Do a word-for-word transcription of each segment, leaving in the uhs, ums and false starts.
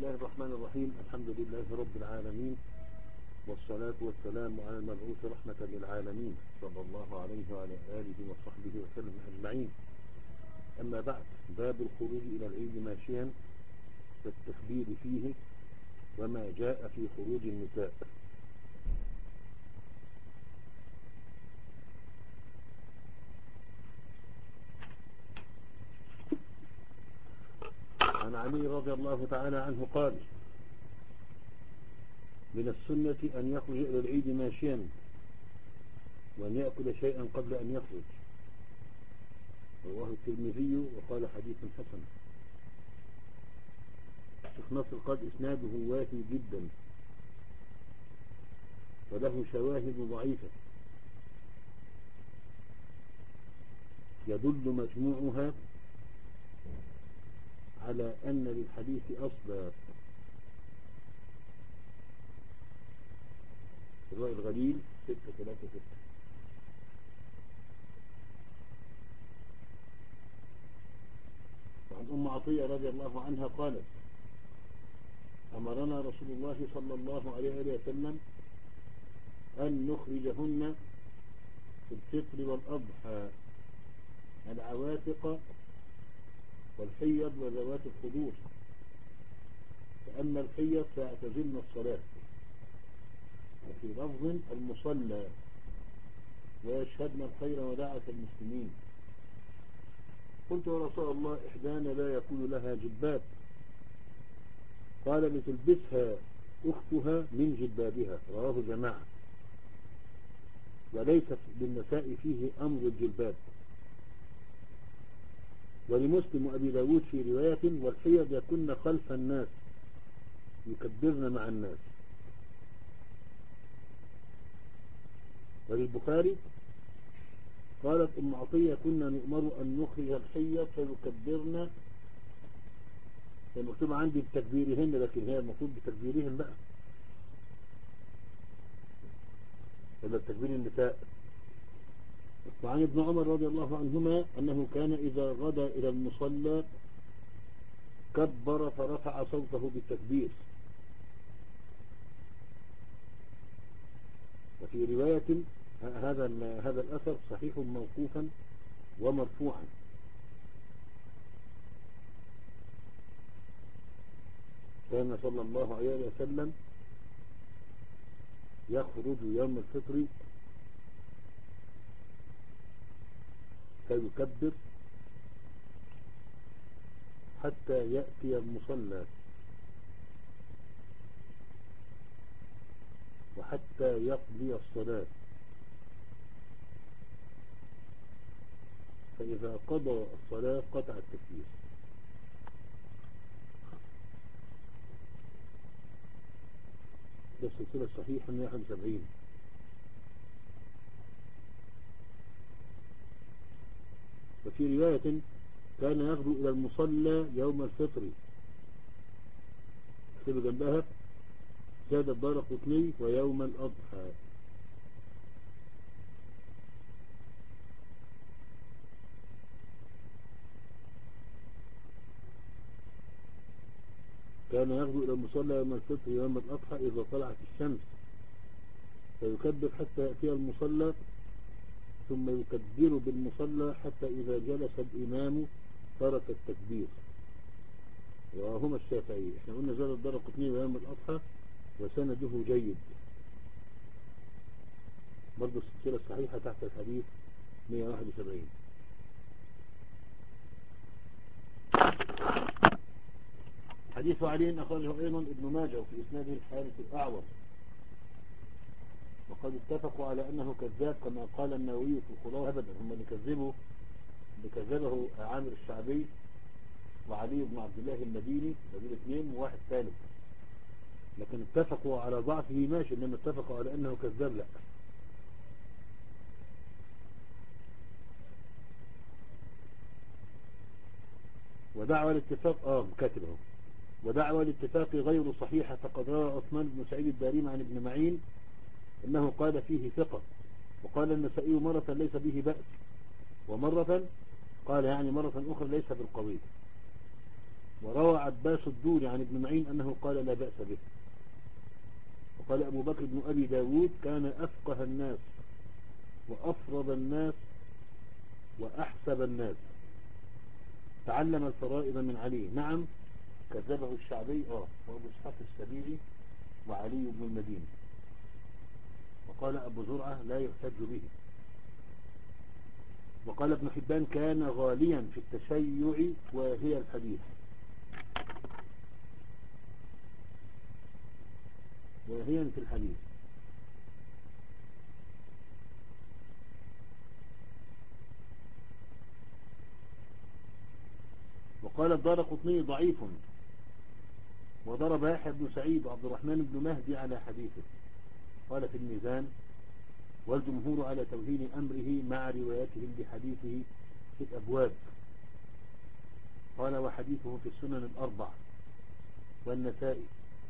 الله الرحمن الرحيم. الحمد لله رب العالمين، والصلاة والسلام على المبعوث رحمة للعالمين صلى الله عليه وعلى آله وصحبه وسلم أجمعين. أما بعد، باب الخروج إلى العيد ماشيا والتخبير فيه وما جاء في خروج النساء. عن علي رضي الله تعالى عنه قال: من السنة أن يخرج إلى العيد ماشيا وأن يأكل شيئا قبل أن يخرج. رواه الترمذي وقال حديث حسن. الشيخ ناصر قال إسناده واهي جدا وله شواهد ضعيفة يدل مجموعها على أن للحديث أصلا. الرأي الغليل ستة ثلاثة ستة. وعن أم عطية رضي الله عنها قالت: أمرنا رسول الله صلى الله عليه وسلم أن نخرجهن في الفطر والأضحى العواتق والحيض وذوات الخدور، فأما الحيض فاعتزلن الصلاة، وفي لفظ المصلى ويشهدن الخير ودعوة المسلمين. قلت: يا رسول الله، إحدانا لا يكون لها جباب. قال: لتلبسها أختها من جبابها. رواه جماعة، وليس بالنساء فيه أمر الجلباب. ولمسلم وأبي داود في رواية: والحيض يكن خلف الناس يكبرن مع الناس. وللبخاري قالت أم عطية: كنا نؤمر أن نخرج الحيض فيكبرن. المكتوب عندي بتكبيرهن، لكن هي المفروض بتكبيرهن بقى، ولا بتكبير النساء. وعن ابن عمر رضي الله عنهما أنه كان إذا غدا إلى المصلى كبر فرفع صوته بالتكبير. وفي رواية هذا هذا الأثر صحيح موقوفا ومرفوعا. كان صلى الله عليه وسلم يخرج يوم الفطر فيكبر حتى يأتي المصلى وحتى يقضي الصلاة، فإذا قضى الصلاة قطع التكبير. ده السلسلة الصحيحة مئة وواحد وسبعين. وفي رواية: كان يغدو إلى المصلى يوم الفطر. اكتبوا جنبها: زاد الدارقطني ويوم الأضحى. كان يغدو إلى المصلى يوم الفطر يوم الأضحى إذا طلعت الشمس، فيكبر حتى يأتي المصلى، ثم يكبر بالمصلى حتى إذا جلس الإمام ترك التكبير. وهما الشافعي. احنا قلنا زاد الدارقطني ويوم الأضحى وسنده جيد. برضو السلسلة الصحيحة تحت الحديث مئة وواحد وسبعين. حديث علي أخرجه أيضا ابن ماجه وفي إسناده الحارث الأعور، وقد اتفقوا على أنه كذاب كما قال النووي في الخلاصة. أبدا، هم اللي كذبوا، اللي كذبه عامر الشعبي وعلي بن عبد الله المديني، دول اثنين وواحد ثالث، لكن اتفقوا على ضعفه ماشي، انما اتفقوا على انه كذاب لا. ودعوى الاتفاق اه كاتبه ودعوى الاتفاق غير صحيحة، فقد روى عثمان بن سعيد الدارمي عن ابن معين انه قال فيه ثقة، وقال النسائي مرة ليس به بأس، ومرة قال يعني مرة اخرى ليس بالقوي. وروى عباس الدوري عن ابن معين أنه قال لا بأس به. وقال أبو بكر بن أبي داود كان أفقه الناس وأفرض الناس وأحسب الناس، تعلم الفرائض من علي. نعم كذبه الشعبي آه وأبو إسحاق السبيعي وعلي بن المديني. وقال أبو زرعة لا يحتج به. وقال ابن حبان كان غاليا في التشيع وهي الحديث وهي في الحديث. وقال الدارقطني ضعيف، وضرب يحيى بن سعيد وعبد الرحمن بن مهدي على حديثه. قال في الميزان والجمهور على توهين أمره مع روايتهم بحديثه في الأبواب. قال وحديثه في السنن الأربع والنسائي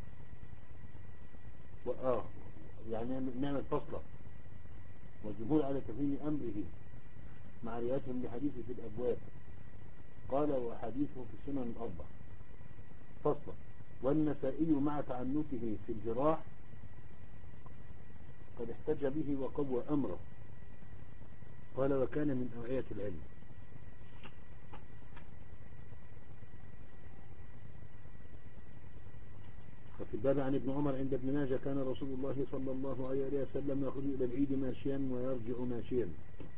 وآه يعني نعمل فصلة. والجمهور على توهين أمره مع روايتهم بحديثه في الأبواب. قال وحديثه في السنن الأربع فصلة. والنسائي مع تعنته في الجراح قد احتج به وقوى أمره. قال وكان من أوعية العلم. وفي الباب عن ابن عمر عند ابن ماجه كان رسول الله صلى الله عليه وسلم يخرج إلى العيد ماشيا ويرجع ماشيا.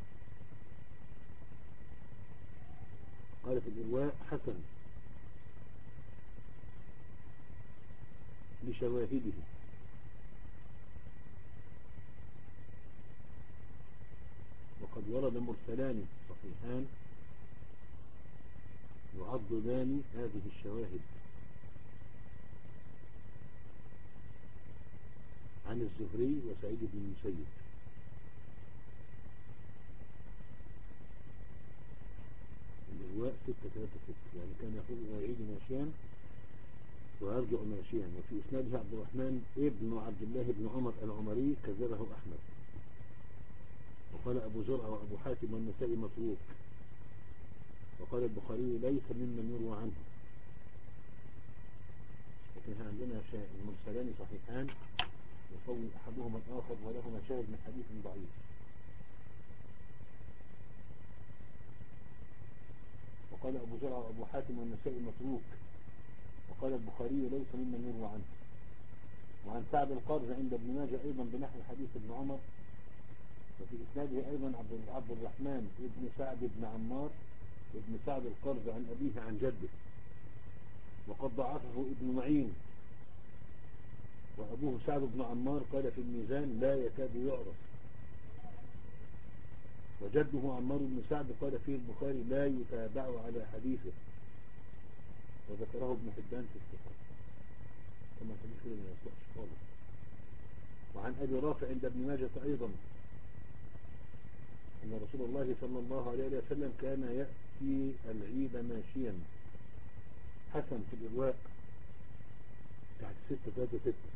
قال في الإرواء حسن لشواهده. وقد ورد مرسلان صحيحان يعضدان هذه الشواهد عن الزهري وسعيد بن المسيب. الإرواء ستة ثلاثة ستة يعني كان يخرج إلى العيد ماشيا ويرجع ماشيا. وفي إسناده عبد الرحمن ابن عبد الله بن عمر العمري كذبه أحمد. وقال أبو زرعة وأبو حاتم والنسائي متروك. وقال البخاري ليس ممن يروى عنه. لكن عندنا مرسلان صحيحان يقوي أحدهما الآخر ولهما شاهد من حديث ضعيف. وقال أبو زرعة وأبو حاتم والنسائي متروك. وقال البخاري ليس ممن يروى عنه. وعن سعد القرز عند ابن ماجه أيضا بنحو حديث ابن عمر. وفي إسناده أيضا عبد الرحمن ابن سعد بن عمار ابن سعد القرز عن أبيه عن جده. وقد ضعفه ابن معين. وأبوه سعد بن عمار قال في الميزان لا يكاد يعرف. وجده عمار بن سعد قال فيه البخاري لا يتابع على حديثه. وذكره ابن حبان في الثقات كما الحديث كده ما يصلحش خالص. وعن أبي رافع عند ابن ماجه أيضا أن رسول الله صلى الله عليه وسلم كان يأتي العيد ماشيا. حسن في الإرواء تحت ستة ثلاثة ستة.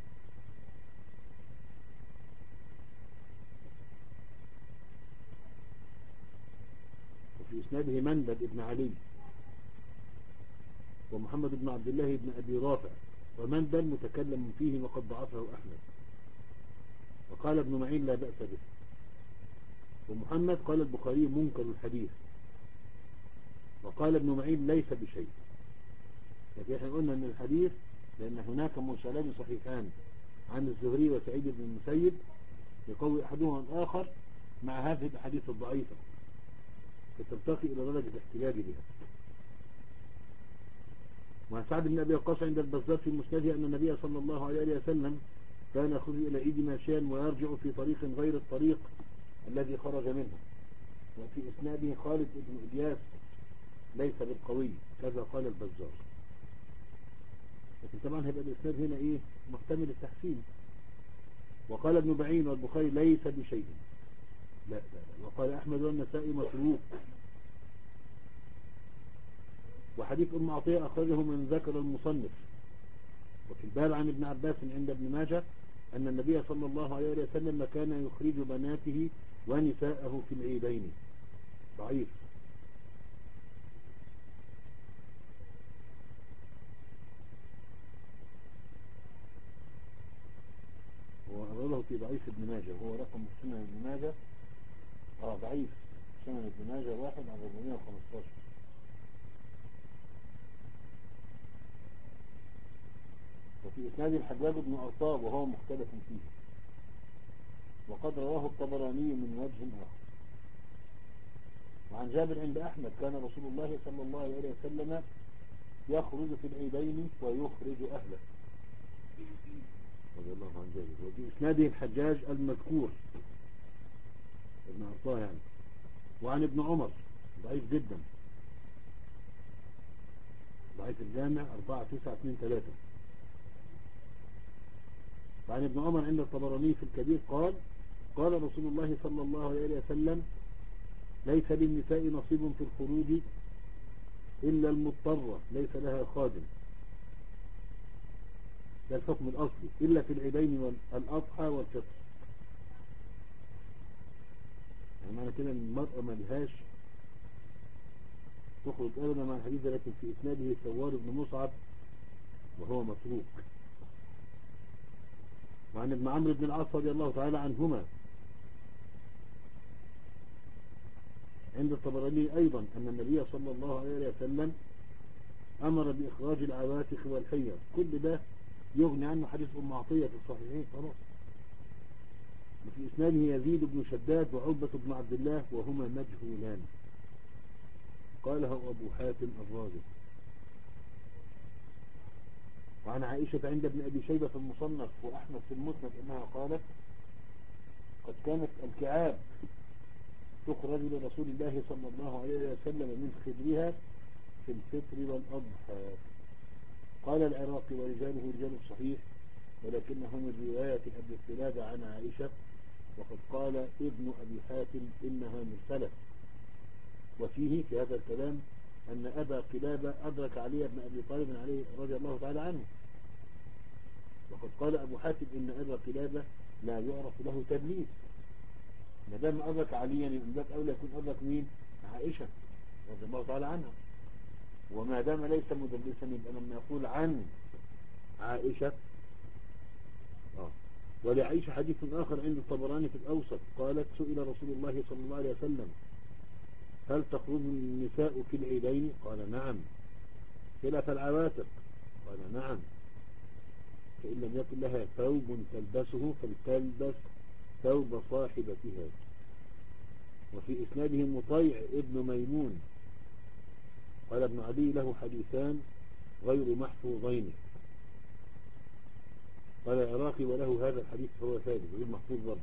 وفي إسناده مندب ابن علي ومحمد بن عبد الله بن أبي رافع. ومندب متكلم فيه وقد ضعفه أحمد. وقال ابن معين لا بأس به. ومحمد قال البخاري منكر الحديث. وقال ابن معين ليس بشيء. لكن احنا قلنا ان الحديث لان هناك مرسلان صحيحان عن الزهري وسعيد بن المسيب يقوي احدهما الاخر مع هذه الاحاديث الضعيفة فترتقي الى درجة الاحتجاج بها. وعن سعد بن ابي وقاص عند البزار في مسنده ان النبي صلى الله عليه وسلم كان يخرج الى عيد ماشيا ويرجع في طريق غير الطريق الذي خرج منه. وفي اسناده خالد بن إلياس ليس بالقوي كذا قال البزار. لكن طبعا هيبقى الاسناد هنا ايه محتمل التحسين. وقال ابن بعين والبخاري ليس بشيء. لا لا لا. وقال احمد والنسائي متروك. وحديث ام عطية اخرجه من ذكر المصنف. وفي الباب عن ابن عباس عند ابن ماجه ان النبي صلى الله عليه وسلم كان يخرج بناته ونساءه في العيدين. ضعيف. ضعيف ابن ماجه، وهو رقم سنن ابن ماجه اه ضعيف سنن ابن ماجه واحد على أربعمائة وخمسة عشر. وفي إسناد الحجاج بن أرطاب وهو مختلف فيه، وقد رواه الطبراني من وجه آخر. وعن جابر عند أحمد كان رسول الله صلى الله عليه وسلم يخرج في العيدين ويخرج أهله، رضي الله عن جابر. وفي إسناده الحجاج المذكور ابن أرطاه يعني. وعن ابن عمر ضعيف جدا، ضعيف الجامع أربعة تسعة اثنين ثلاثة. وعن ابن عمر عند الطبراني في الكبير قال قال رسول الله صلى الله عليه وسلم ليس للنساء نصيب في الخروج إلا المضطرة ليس لها خادم. ده الحكم الأصلي، إلا في العيدين والأضحى والفطر. يعني معنى كده ان المرأة ما لهاش تخرج أبدا مع الحديث، لكن في إسناده ثوار بن مصعب وهو متروك. وعن ابن عمرو بن العاص رضي الله تعالى عنهما عند الطبراني أيضا أن النبي صلى الله عليه وسلم أمر بإخراج العواتق والحيض. كل ده يغني عنه حديث أم عطية في الصحيحين خلاص. وفي إسناده يزيد بن شداد وعقبة بن عبد الله وهما مجهولان، قاله أبو حاتم الرازي. وعن عائشة عند ابن أبي شيبة في المصنف وأحمد في المسند أنها قالت قد كانت الكعاب تخرج لرسول الله صلى الله عليه وسلم من خدرها في الفطر والأضحى. قال العراقي ورجاله رجال الصحيح ولكنه من رواية أبي الثلاثة عن عائشة، وقد قال ابن أبي حاتم إنها مرسلة. وفيه في هذا الكلام أن أبا قلابة أدرك علي بن أبي طالب عليه رضي الله تعالى عنه، وقد قال أبو حاتم إن أبا قلابة لا يعرف له تدليس. ما دام أدرك عليا من باب أولى يكون أدرك مين؟ عائشة رضي الله تعالى عنها. وما دام ليس مدلسا يبقى لما يقول عن عائشة آه. ولعائشة حديث آخر عند الطبراني في الأوسط قالت سئل رسول الله صلى الله عليه وسلم هل تخرج النساء في العيدين؟ قال نعم. خلاف العواتق؟ قال نعم. فإن لم يكن لها ثوب تلبسه فلتلبس ثوب صاحبتها. وفي إسناده مطيع ابن ميمون قال ابن عدي له حديثان غير محفوظين. قال العراقي وله هذا الحديث فهو ثابت غير محفوظ برضه.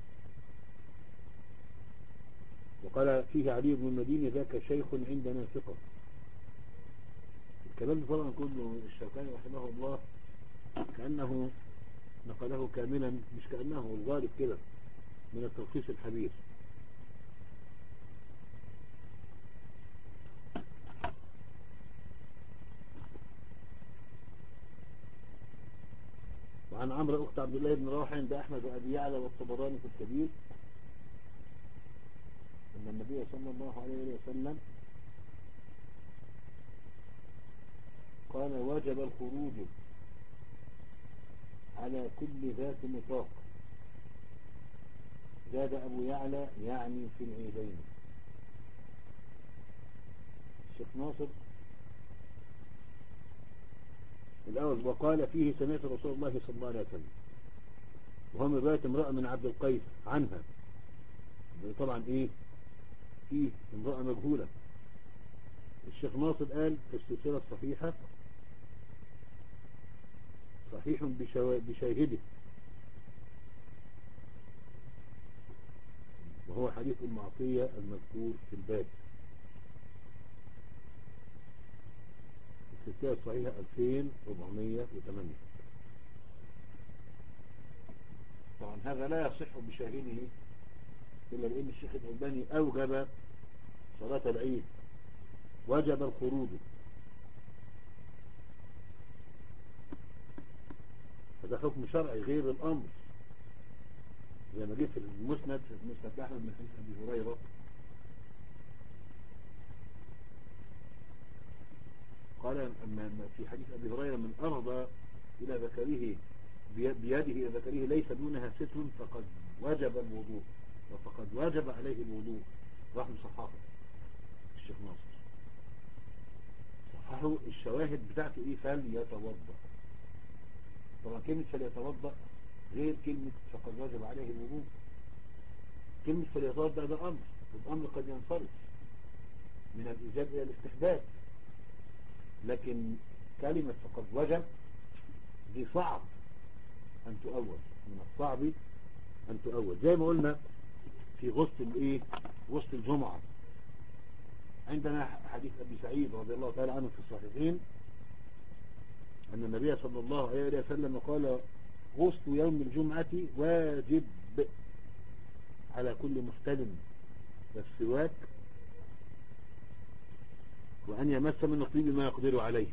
وقال فيه علي بن المديني ذاك شيخ عندنا ثقة. الكلام ده طبعا كله الشوكاني رحمه الله كأنه نقله كاملا، مش كأنه الغالب كده من التلخيص الحبير. وعن عمرو أخت عبد الله بن رواحة عند أحمد وأبي يعلى والطبراني في الكبير أن النبي صلى الله عليه وسلم قال وجب الخروج على كل ذات نطاق. زاد أبو يعلى يعني في العيدين. الشيخ ناصر الأول وقال فيه سمعت رسول الله صلى الله عليه وسلم، وهو من رواية امرأة من عبد القيس عنها. طبعا ايه فيه امرأة مجهولة. الشيخ ناصر قال في السلسلة الصحيحة صحيح بشاهده، وهو حديث أم عطية المذكور في الباب. السلسلة الصحيحة ألفين وأربعمائة وثمانية. طبعا هذا لا يصح بشاهده إلا لأن الشيخ الألباني أوجب صلاة العيد، وجب الخروج. هذا حكم شرعي غير الأمر، زي ما جه في المسند في المسند أحمد من حديث أبي هريرة قال أما في حديث أبي هريرة من أرضى إلى ذكره بيده إلى ذكره ليس دونها ستر فقد وجب الوضوء وفقد وجب عليه الوضوء. راح مصححه الشيخ ناصر، صححه الشواهد بتاعته ايه؟ فليتوضأ. طبعا كلمة فليتوضأ غير كلمة فقد وجب عليه الوضوء. كلمة فليتوضأ ده أمر، والأمر قد ينصرف من الإيجاب إلى الاستحباب، لكن كلمة فقد وجب دي صعب أن تؤول، من الصعب أن تؤول. زي ما قلنا في غسل الإيه؟ غسل الجمعة، عندنا حديث أبي سعيد رضي الله تعالى عنه في الصحيحين أن النبي صلى الله عليه وسلم قال غسل يوم الجمعة واجب على كل محتلم والسواك وأن يمس من الطيب ما يقدر عليه.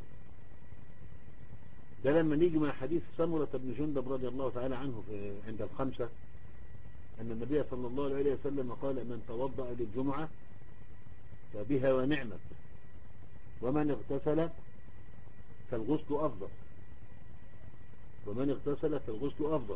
ده لما نيجي مع حديث سمرة بن جندب رضي الله تعالى عنه عند الخمسة أن النبي صلى الله عليه وسلم قال من توضأ للجمعة فبها ونعمت ومن اغتسل فالغسل أفضل ومن اغتسل فالغسل أفضل.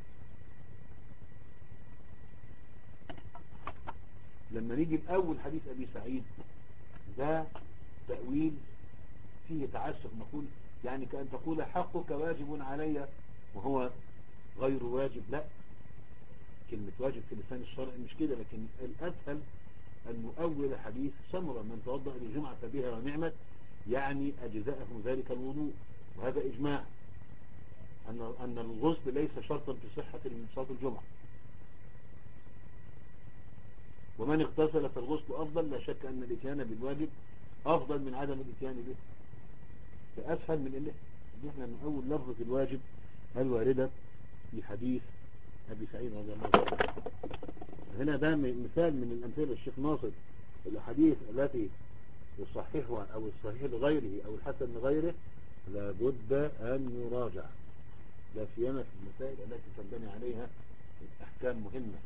لما نيجي بأول حديث أبي سعيد ده تأويل فيه تعسف، نقول يعني كأن تقول حقك واجب علي وهو غير واجب. لا، كلمة واجب في لسان الشرع مش كده، لكن الأسهل أن نؤول حديث سمرة من توضأ للجمعة فبها ونعمت، يعني أجزاءه ذلك الوضوء. وهذا إجماع أن أن الغسل ليس شرطا في صحة صلاة الجمعة. ومن اغتسل فالغسل أفضل، لا شك أن الاتيان بالواجب أفضل من عدم الاتيان به، فأسهل من إن إحنا نؤول لفظة الواجب الواردة في حديث أبي سعيد رضي الله عنه. هنا ده مثال من الأمثلة الشيخ ناصر، الأحاديث التي يصححها أو الصحيح لغيره أو الحسن لغيره لابد أن يراجع، لا سيما في المسائل التي تنبني عليها أحكام مهمة.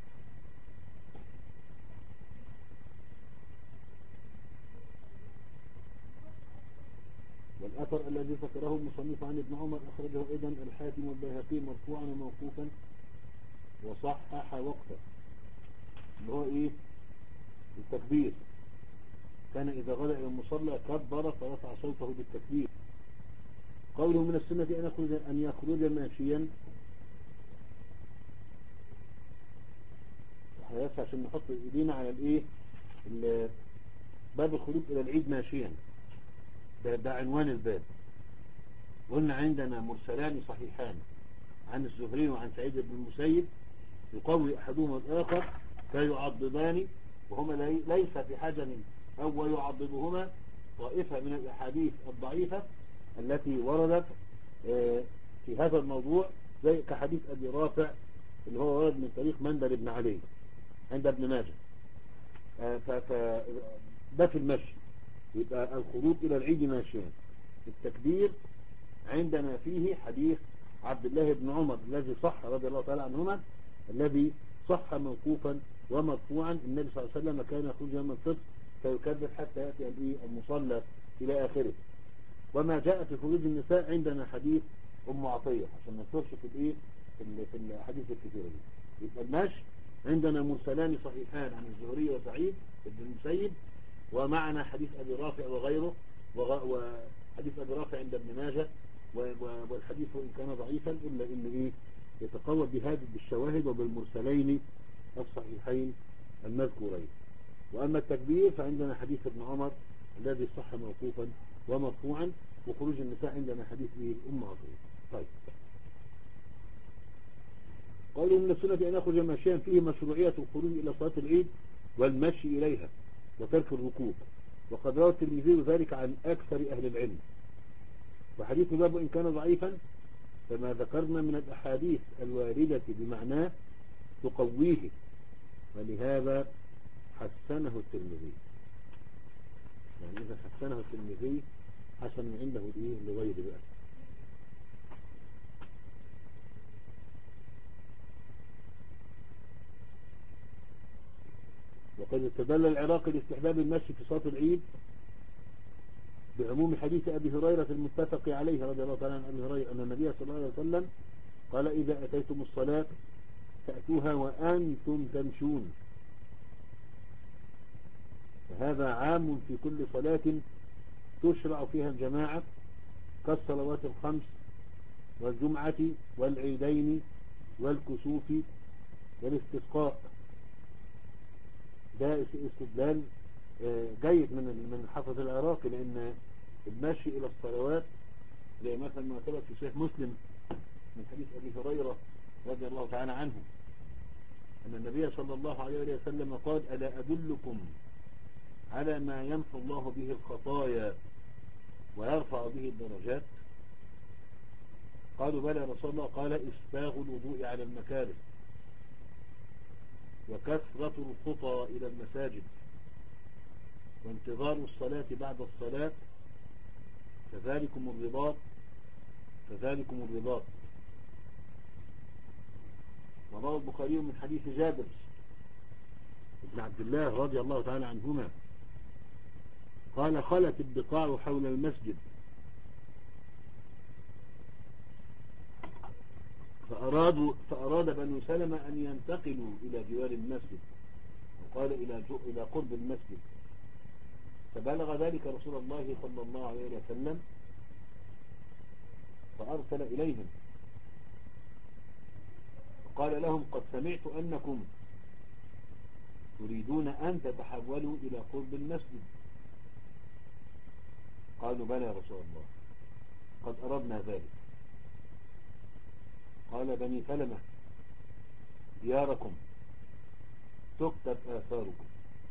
والأثر الذي ذكره المصنف عن ابن عمر أخرجه أيضا الحاكم والبيهقي مرفوعا وموقوفا وصحح وقفه، اللي هو إيه؟ التكبير. كان إذا غدا إلى المصلى كبر فرفع صوته بالتكبير. قوله من السنة أن يخرج أن يخرج ماشيا، بس عشان نحط إيدينا على الإيه؟ باب الخروج إلى العيد ماشيا، ده, ده عنوان الباب. قلنا عندنا مرسلان صحيحان عن الزهري وعن سعيد بن المسيب يقوي أحدهما الآخر فيعضدان، وهما ليس بحجم أو يعضدهما طائفة من الأحاديث الضعيفة التي وردت في هذا الموضوع، زي كحديث أبي رافع اللي هو ورد من طريق مندل بن علي عند ابن ماجه. فده في المشي، يبقى الخروج إلى العيد ماشيا. التكبير عندنا فيه حديث عبد الله بن عمر الذي صح رضي الله تعالى عنهما، الذي صح موقوفا ومرفوعا. النبي صلى الله عليه وسلم كان يخرج يوم الفطر فيكبر حتى يأتي المصلى إلى آخره. وما جاء في خروج النساء عندنا حديث أم عطية، عشان ما نصرش في الإيه في الحديث الكثيرة دي. يبقى المشي عندنا مرسلان صحيحان عن الزهري وسعيد بن المسيب، ومعنا حديث أبي رافع وغيره، وحديث أبي رافع عند ابن ماجه، والحديث وإن كان ضعيفا إلا إنه إيه يتقوى بهذه بالشواهد وبالمرسلين الصحيحين المذكورين. وأما التكبير فعندنا حديث ابن عمر الذي صح موقوفا ومرفوعا، وخروج النساء عندنا حديث إيه أم عطية. طيب، قالوا من السنة أن يخرج ماشيا فيه مشروعية الخروج إلى صلاة العيد والمشي إليها وترك الركوب، وقد روى الترمذي ذلك عن أكثر أهل العلم. وحديث باب إن كان ضعيفا فما ذكرنا من الأحاديث الواردة بمعناه تقويه، ولهذا حسنه الترمذي. يعني إذا حسنه الترمذي حسن عنده إيه لغير بقى. وقد استدل العراقي لاستحباب المشي في صلاة العيد بعموم حديث أبي هريرة المتفق عليه رضي الله تعالى عن أبي هريرة أن النبي صلى الله عليه وسلم قال إذا أتيتم الصلاة فأتوها وأنتم تمشون. فهذا عام في كل صلاة تشرع فيها الجماعة كالصلوات الخمس والجمعة والعيدين والكسوف والاستسقاء. ده استدلال جيد من من حافظ العراقي، لأن المشي إلى الصلوات زي مثلا ما ثبت في صحيح مسلم من حديث أبي هريرة رضي الله تعالى عنه أن النبي صلى الله عليه وسلم قال: ألا أدلكم على ما يمحو الله به الخطايا ويرفع به الدرجات؟ قالوا: بلى يا رسول الله. قال: إسباغ الوضوء على المكاره وكثرة الخطى إلى المساجد وانتظار الصلاة بعد الصلاة فذلكم الرباط فذلكم الرباط. وروى البخاري من حديث جابر بن عبد الله رضي الله تعالى عنهما قال: خلت البقاع حول المسجد فأرادوا فأراد بنو سلمة أن ينتقلوا إلى جوار المسجد، وقال إلى إلى قرب المسجد، فبلغ ذلك رسول الله صلى الله عليه وسلم فأرسل إليهم فقال لهم: قد سمعت أنكم تريدون أن تتحولوا إلى قرب المسجد. قالوا: بلى يا رسول الله، قد أردنا ذلك. قال: بني سلمة دياركم تكتب آثاركم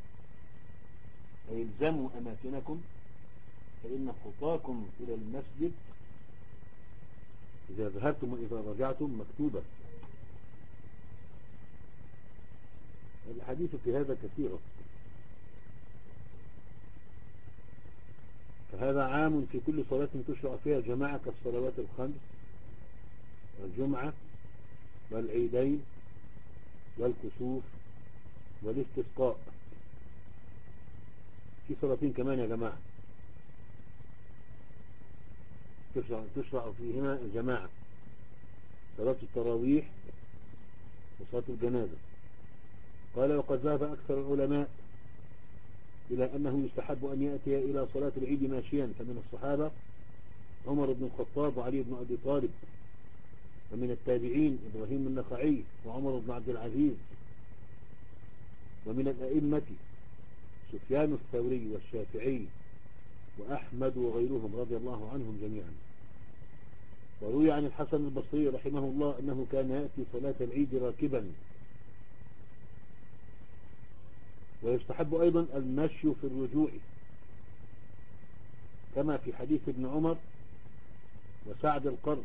فيلزموا أماكنكم فإن خطاكم إلى المسجد إذا ذهبتم وإذا رجعتم مكتوبة. الحديث في هذا كثيرا. فهذا عام في كل صلاة تشرع فيها جماعة كالصلوات الخمس والجمعة والعيدين والكسوف والاستسقاء. في صلاتين كمان يا جماعة تشرع, تشرع فيهما الجماعة: صلاة التراويح وصلاة الجنازة. قال: وقد ذهب أكثر العلماء إلى أنه يستحب أن يأتي إلى صلاة العيد ماشيا، فمن الصحابة عمر بن الخطاب وعلي بن أبي طالب، ومن التابعين إبراهيم النخعي وعمر بن عبد العزيز، ومن الأئمة سفيان الثوري والشافعي وأحمد وغيرهم رضي الله عنهم جميعا. وروي عن الحسن البصري رحمه الله أنه كان يأتي صلاة العيد راكبا. ويستحب أيضا المشي في الرجوع كما في حديث ابن عمر وسعد القرن.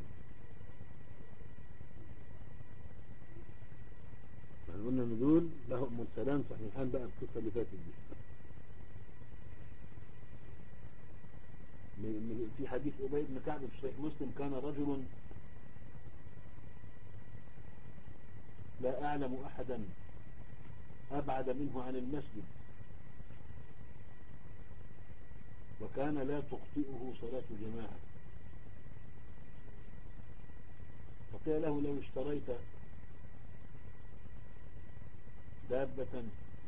يعني قلنا ان دول لهم مرسلان صحيحان بقى القصة اللي فاتت دي. في حديث أبي بن كعب في صحيح مسلم: كان رجل لا أعلم أحدا أبعد منه عن المسجد وكان لا تخطئه صلاة الجماعة، فقيل له: لو اشتريت دابة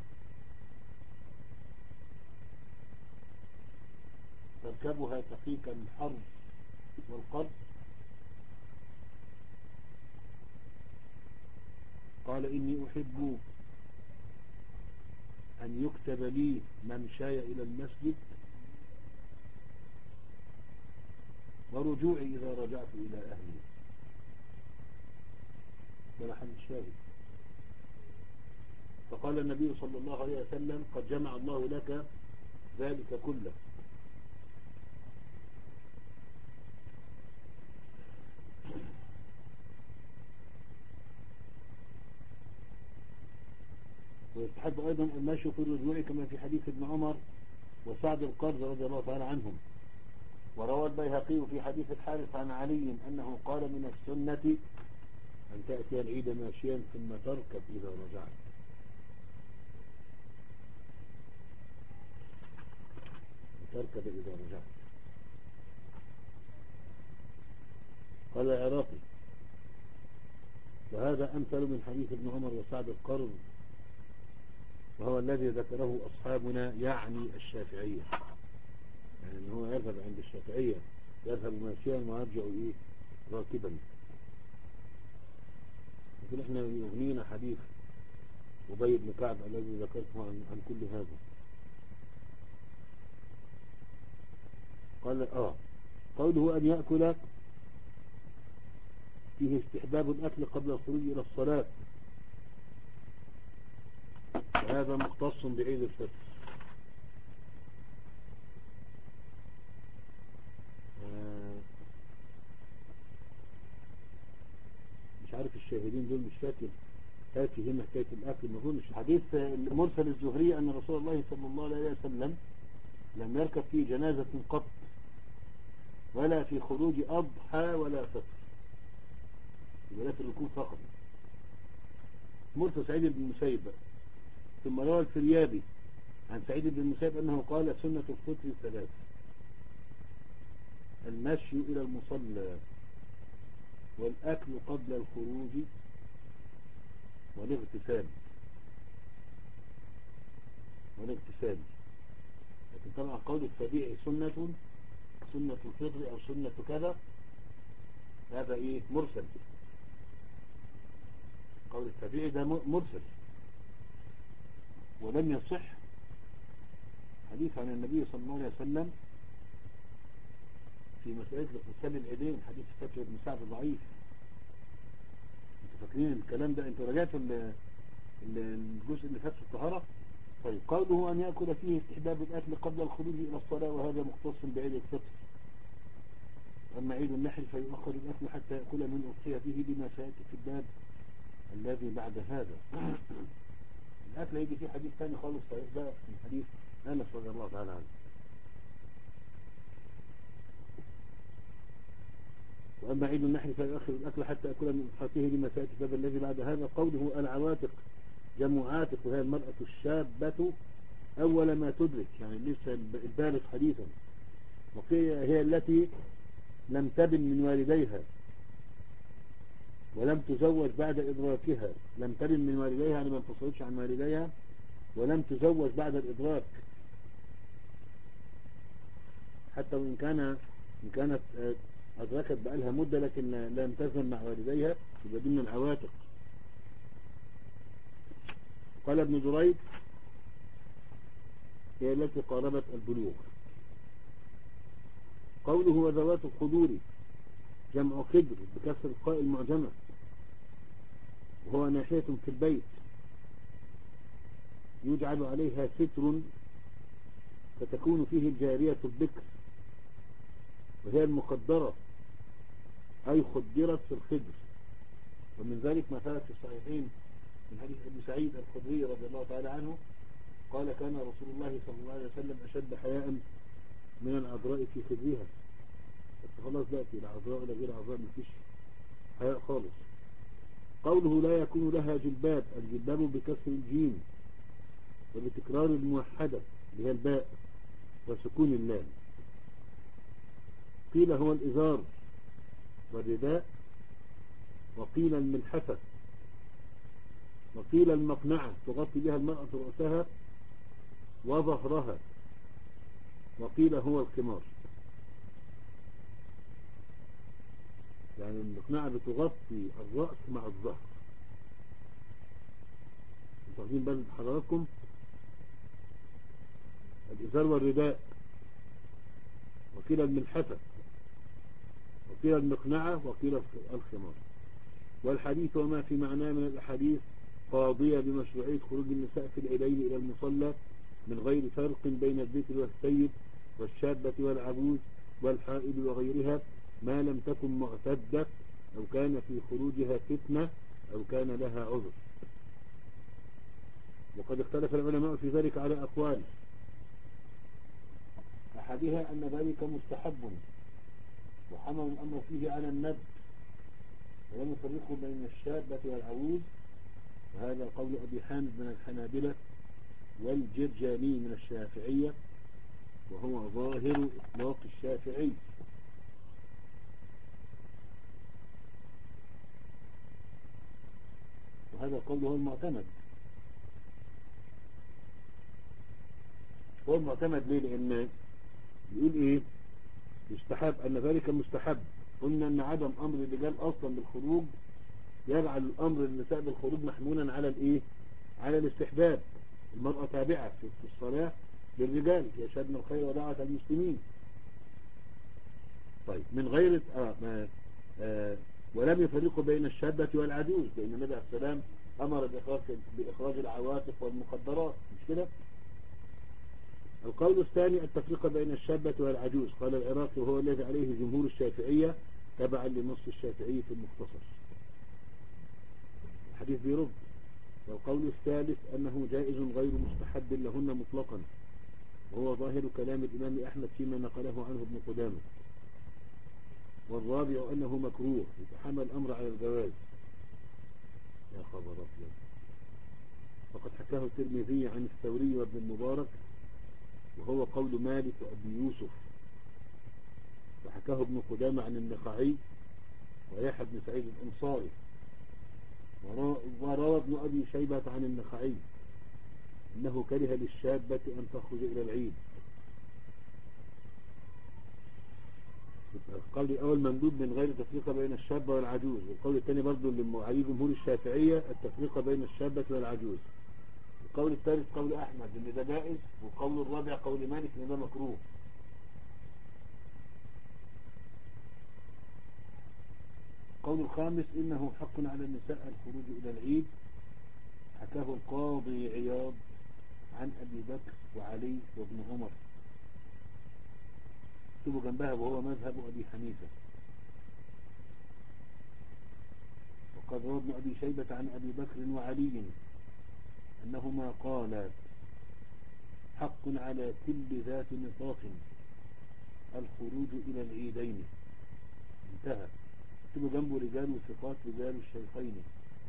تركبها تقيك الحر والقرص، قال: إني أحب أن يكتب لي ممشاي إلى المسجد ورجوعي إذا رجعت إلى أهلي. ده محل الشاهد. فقال النبي صلى الله عليه وسلم: قد جمع الله لك ذلك كله. ويستحب أيضا المشي في الرجوع كما في حديث ابن عمر وسعد القرن رضي الله تعالى عنهم. وروى البيهقي في حديث الحارث عن علي أنه قال: من السنة أن تأتي العيد ماشيا ثم تركب إذا رجعت. تركب إذا رجعت. قال العراقي: وهذا أمثل من حديث ابن عمر وسعد القرن، وهو الذي ذكره أصحابنا يعني الشافعية، يعني أنه هو يذهب عند الشافعية يذهب ماشيا ويرجع إيه راكبا. لكن احنا يغنينا حديث أبي بن كعب الذي ذكرته عن, عن كل هذا. قال آه قوله أن يأكل فيه استحباب الأكل قبل الخروج إلى الصلاة، وهذا مختص بعيد الفطر. آه مش عارف الشاهدين دول، مش فاكر هاتي هنا حكاية الأكل. ما أظنش حديث مرسل الزهري أن رسول الله صلى الله عليه وسلم لم يركب في جنازة قط ولا في خروج أضحى ولا فطر، ولا في الركوب فقط. مرسل سعيد بن المسيب. ثم روى الفريابي عن سعيد بن المسيب أنه قال سنة الفطر ثلاث: المشي إلى المصلى، والأكل قبل الخروج، والاغتسال والاغتسال لكن طبعا قول التابعي سنة سنة الفطر أو سنة كذا، هذا إيه مرسل. قول التابعي ده مرسل، ولم يصح حديث عن النبي صلى الله عليه وسلم في مسألة اغتسال اليدين. حديث فتح بن سعد ضعيف. انتوا فاكرين الكلام ده؟ انتوا رجعتوا الجزء اللي فات في الطهارة. طيب قوله أن يأكل فيه استحباب الأكل قبل الخروج إلى الصلاة، وهذا مختص بعيد الفطر. أما عيد النحر فيؤخر الأكل حتى يأكل من أضحيته بما سيأتي في الباب الذي بعد هذا. الأكل يجي فيه حديث ثاني خالص صحيح بقى من حديث أنس رضي الله تعالى عنه. وأما عيد النحر فيؤخر الأكل حتى يأكل من أضحيته بما سيأتي في الباب الذي بعد هذا. قوله العواتق جمع عاتق، وهي المرأة الشابة أول ما تدرك، يعني لسه البالغ حديثا. وهي التي لم تبن من والديها ولم تزوج بعد إدراكها. لم تبن من والديها يعني ما انفصلتش عن والديها، ولم تزوج بعد الإدراك، حتى وإن كان إن كانت أدركت بقالها مدة لكن لم تزن مع والديها، يبقى دي من العواتق. قال ابن دريد هي التي قاربت البلوغ. قوله وذوات الخدور جمع خدر بكسر القاء المعجمة، وهو ناحية في البيت يجعل عليها ستر فتكون فيه الجارية البكر، وهي المقدرة أي خدرت في الخدر. ومن ذلك ما ثبت في الصحيحين من حديث أبي سعيد الخدري رضي الله تعالى عنه قال كان رسول الله صلى الله عليه وسلم أشد حياء من العذراء في خدرها. بس خلاص دلوقتي لا عذراء ولا غير عذراء، مفيش حياء خالص. قوله لا يكون لها جلباب، الجلباب بكسر الجيم وبتكرار الموحدة اللي هي الباء وسكون اللام. قيل هو الإزار والرداء، وقيل الملحفة، وقيل المقنعة تغطي بها المرأة رأسها وظهرها، وقيل هو الخمار. يعني المقنعة بتغطي الرأس مع الظهر. انتوا واخدين بال حضراتكم؟ الإزار والرداء، وقيل الملحفة، وقيل المقنعة، وقيل الخمار. والحديث وما في معناه من الأحاديث قاضية بمشروعية خروج النساء في العيدين إلى المصلى من غير فرق بين الذكر والسيد والشابة والعجوز والحائض وغيرها، ما لم تكن معتدة أو كان في خروجها فتنة أو كان لها عذر. وقد اختلف العلماء في ذلك على أقوال، أحدها أن ذلك مستحب وحمل الأمر فيه على الندب، ولم يفرقوا بين الشابة والعجوز، وهذا قول أبي حامد من الحنابلة والجرجاني من الشافعية، وهو ظاهر إطلاق الشافعي. وهذا القول هو المعتمد. هو المعتمد ليه؟ لأن بيقول إيه؟ يستحب أن ذلك مستحب. قلنا أن عدم أمر الرجال أصلا بالخروج يجعل الأمر النساء بالخروج محمولا على الإيه؟ على الاستحباب. المرأة تابعة في الصلاة للرجال يشهدن الخير ودعوة المسلمين. طيب من غير آه ما آه ولم يفرقوا بين الشابة والعجوز، لأن النبي عليه السلام أمر بإخراج, بإخراج العواتق والمخدرات، مش كده؟ القول الثاني التفريق بين الشابة والعجوز. قال العراقي وهو الذي عليه جمهور الشافعية تبعا لنص الشافعي في المختصر. الحديث بيرد. والقول الثالث أنه جائز غير مستحب لهن مطلقا، وهو ظاهر كلام الإمام أحمد فيما نقله عنه ابن قدامة. والرابع أنه مكروه، يتحمل الأمر على الجواز. يا خبر أبيض. وقد حكاه الترمذي عن الثوري وابن المبارك، وهو قول مالك وأبي يوسف. وحكاه ابن قدامة عن النخعي ويحيى بن سعيد الأنصاري. وروى ابن أبي شيبة عن النخعي إنه كره للشابة أن تخرج إلى العيد. القول الأول مندوب من غير تفريق بين الشابة والعجوز. والقول الثاني برضو اللي عليه جمهور الشافعية التفريق بين الشابة والعجوز. القول الثالث قول أحمد إن ده جائز، والقول الرابع قول مالك إن ده مكروه. القول الخامس إنه حق على النساء الخروج إلى العيد. حكاه القاضي عياض عن أبي بكر وعلي وابن عمر. اكتبوا جنبها وهو مذهب أبي حنيفة. وقد روى ابن أبي شيبة عن أبي بكر وعلي أنهما قالا حق على كل ذات نطاق الخروج إلى العيدين. انتهى. اكتبوا جنبه رجال وثقات رجال الشيخين.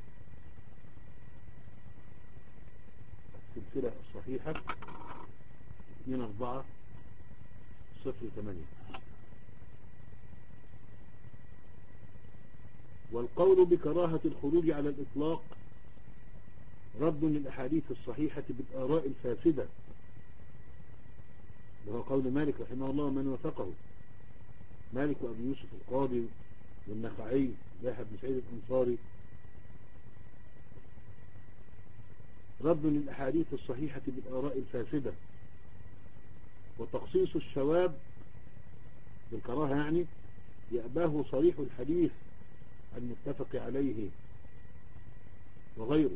السلسلة الصحيحة اثنين أربعة صفر ثمانية. والقول بكراهة الخروج على الإطلاق رد للأحاديث الصحيحة بالآراء الفاسدة، وهو قول مالك رحمه الله من وثقه، مالك وأبي يوسف القاضي والنخعي يحيى بن سعيد الأنصاري. رد للأحاديث الصحيحة بالآراء الفاسدة، وتخصيص الشواب بالكراهة يعني يأباه صريح الحديث المتفق عليه وغيره.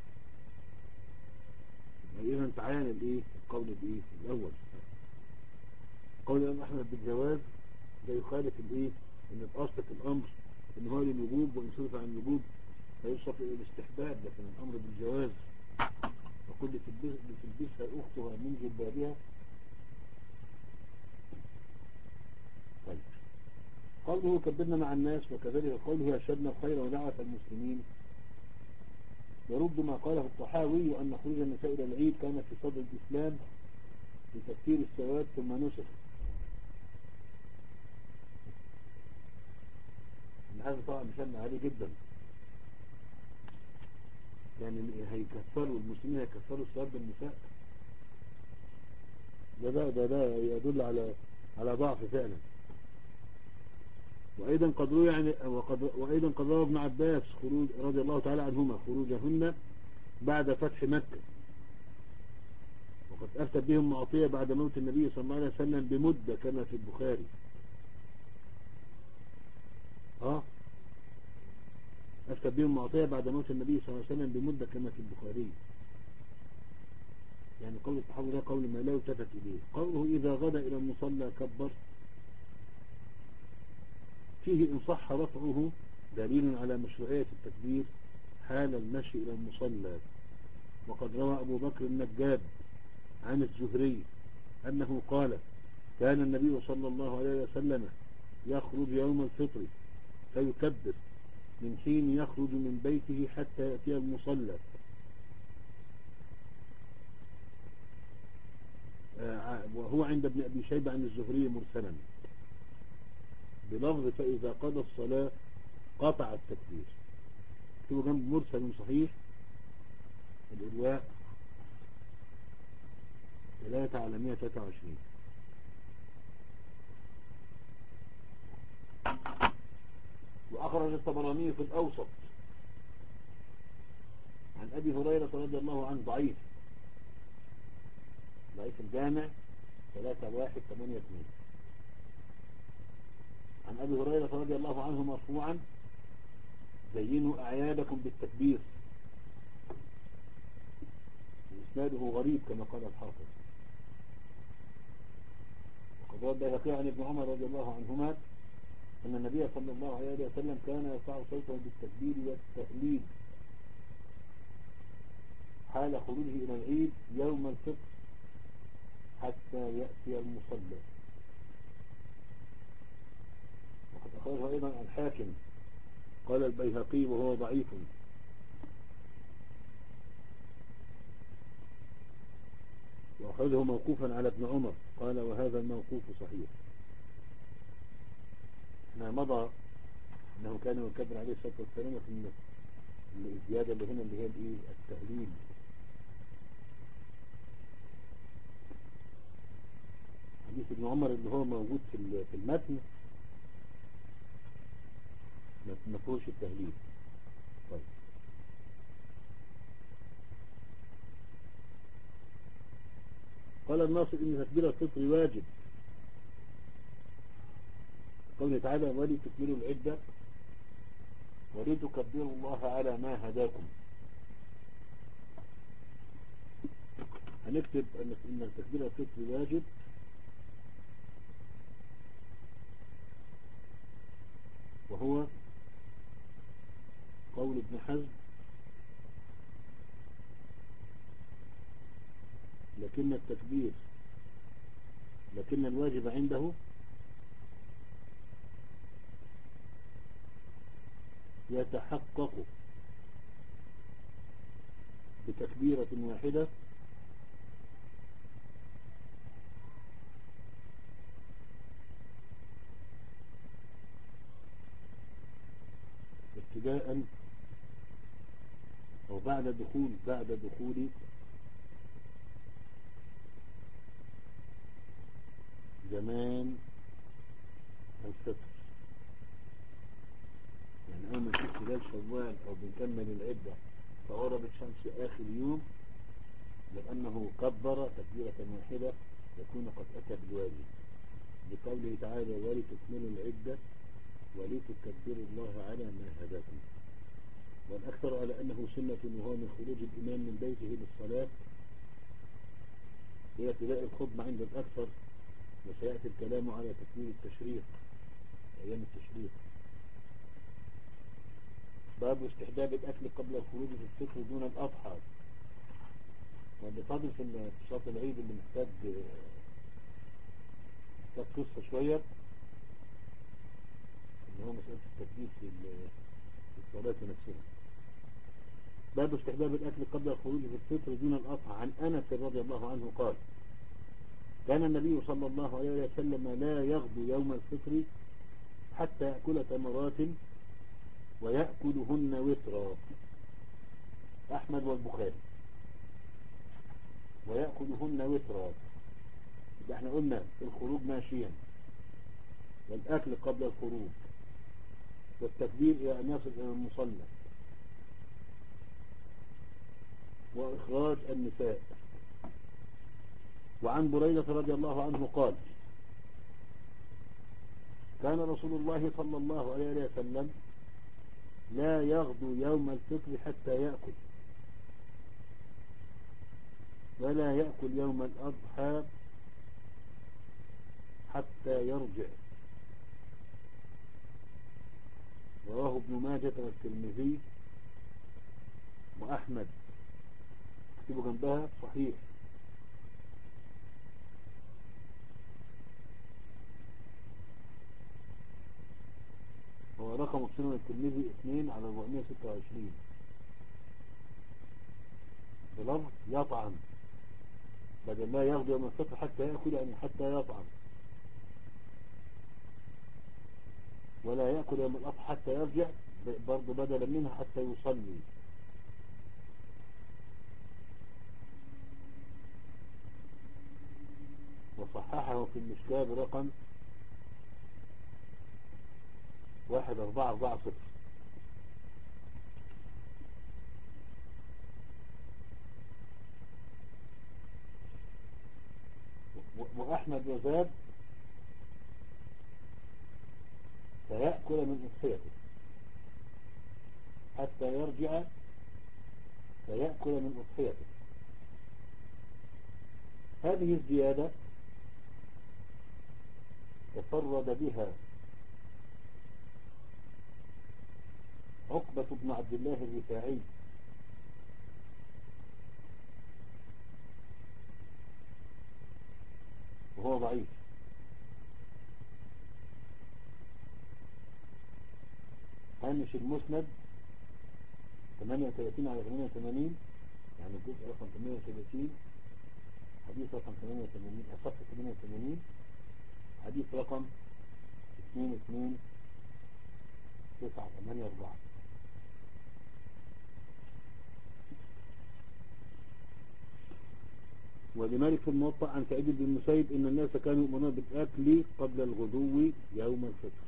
إذا تعالى الإيه القول الإيه الأول قول الإمام أحمد بالجواز ده يخالف الإيه إن الأصل في الأمر إن هو للوجوب، وإن صرف عن الوجوب فيصرف إلى الاستحباب، لكن الأمر بالجواز. وكل تلبسها أختها من جلبابها. طيب قوله كبرنا مع الناس، وكذلك قوله أشهدنا الخير ودعوة المسلمين، يرد ما قاله الطحاوي أن خروج النساء إلى العيد كان في صدر الإسلام لتكثير السواد ثم نسخ. هذا طبعا مثال عالي جدا، يعني هيكثروا المسلمين هيكثروا السواد بالنساء. ده ده ده, ده يدل على على ضعف فعلا. وأيضا قد روى يعني وقد وأيضا قد روى ابن عباس خروج رضي الله تعالى عنهما خروجهن بعد فتح مكة، وقد أفتى بهم معطية بعد موت النبي صلى الله عليه وسلم بمدة كما في البخاري. اه أفتى بهم معطية بعد موت النبي صلى الله عليه وسلم بمدة كما في البخاري. يعني قول الصحابة ده قول ما لا يلتفت إليه. قوله إذا غدا إلى المصلى كبر، فيه إن صح رفعه دليل على مشروعية التكبير حال المشي إلى المصلى. وقد روى أبو بكر النجاد عن الزهري أنه قال كان النبي صلى الله عليه وسلم يخرج يوم الفطر فيكبر من حين يخرج من بيته حتى يأتي المصلى، وهو عند ابن أبي شيبة عن الزهري مرسلا بلفظ فإذا قضى الصلاة قطع التكبير. اكتبوا جنب مرسل صحيح الإرواء ثلاثة على مئة وثلاثة وعشرين. وأخرج الطبراني في الأوسط عن أبي هريرة رضي الله عنه ضعيف ضعيف الجامع ثلاثة واحد ثمانية اثنين. عن أبي هريرة رضي الله عنه مرفوعا: زينوا أعيادكم بالتكبير. إسناده غريب كما قال الحافظ. وقد روى البيهقي عن ابن عمر رضي الله عنهما أن النبي صلى الله عليه وسلم كان يرفع صوته بالتكبير والتهليل حال خروجه إلى العيد يوم الفطر حتى يأتي المصلى. وقد أخرجه أيضا الحاكم قال البيهقي وهو ضعيف. وأخرجه موقوفا على ابن عمر قال وهذا الموقوف صحيح. ما مضى أنه كان يكبر عليه الصلاة والسلام في الزيادة اللي هنا اللي هي الايه التهليل. حديث ابن عمر اللي هو موجود في في المتن ما فيهوش التهليل. طيب قال الناصر إن تكبير الفطر واجب قوله تعالى: ولتكملوا العدة ولتكبروا الله على ما هداكم. هنكتب أن تكبير الفطر واجب وهو قول ابن حزم: لكن التكبير لكن الواجب عنده يتحقق بتكبيرة واحدة ابتداء أو بعد دخول بعد دخول زمان الفطر. يعني أول ما نشوف خلال شوال أو بنكمل العدة فغربت شمس آخر يوم لأنه كبر تكبيرة واحدة يكون قد أتى بالواجب بقوله تعالى: ولتكملوا العدة ولتكبروا الله على ما هداكم. والأكثر على أنه سنة وهو من خروج الإمام من بيته للصلاة هي ابتداء الخطبة عند الأكثر. وسيأتي الكلام على تكبير التشريق أيام التشريق. باب استحباب الأكل قبل الخروج في الفطر دون الأضحى. واللي فاضل في صلاة العيد اللي محتاج محتاج قصة شوية اللي هو مسألة التكبير في الصلاة نفسها. باب استحباب الأكل قبل الخروج في الفطر دون الأضحى. عن أنس رضي الله عنه قال: كان النبي صلى الله عليه وسلم لا يغدو يوم الفطر حتى يأكل تمرات ويأكلهن وترا. أحمد والبخاري. ويأكلهن وترا. يبقى احنا قلنا الخروج ماشيا والأكل قبل الخروج والتكبير إلى أن يصل إلى المصلى وإخراج النساء. وعن بريدة رضي الله عنه قال: كان رسول الله صلى الله عليه وسلم لا يغدو يوم الفطر حتى يأكل ولا يأكل يوم الأضحى حتى يرجع. رواه ابن ماجه والترمذي وأحمد. اكتبوا جنبها صحيح. هو رقم سنن الترمذي اثنين على أربعمائة وستة وعشرين بلفظ يطعم، بدل لا يغدو يوم الفطر حتى يأكل يعني حتى يطعم، ولا يأكل يوم الأضحى حتى يرجع برضو بدلا منها حتى يصلي. وصححه في المشكاة برقم واحد أربعة أربعة صفر. وأحمد وزاد فيأكل من أضحيته حتى يرجع فيأكل من أضحيته. هذه الزيادة تفرد بها عقبة بن عبد الله الرفاعي وهو ضعيف. هامش المسند ثمانية وثلاثين على ثمانية وثمانين، يعني الجزء رقم ثمانية وثلاثين حديث رقم ثمانية وثمانين، صفحة ثمانية وثمانين حديث رقم اثنين اثنين تسعة ثمانية أربعة. ولمالك في الموطأ عن سعيد بن المسيب إن الناس كانوا يؤمنون بالأكل قبل الغدو يوم الفطر.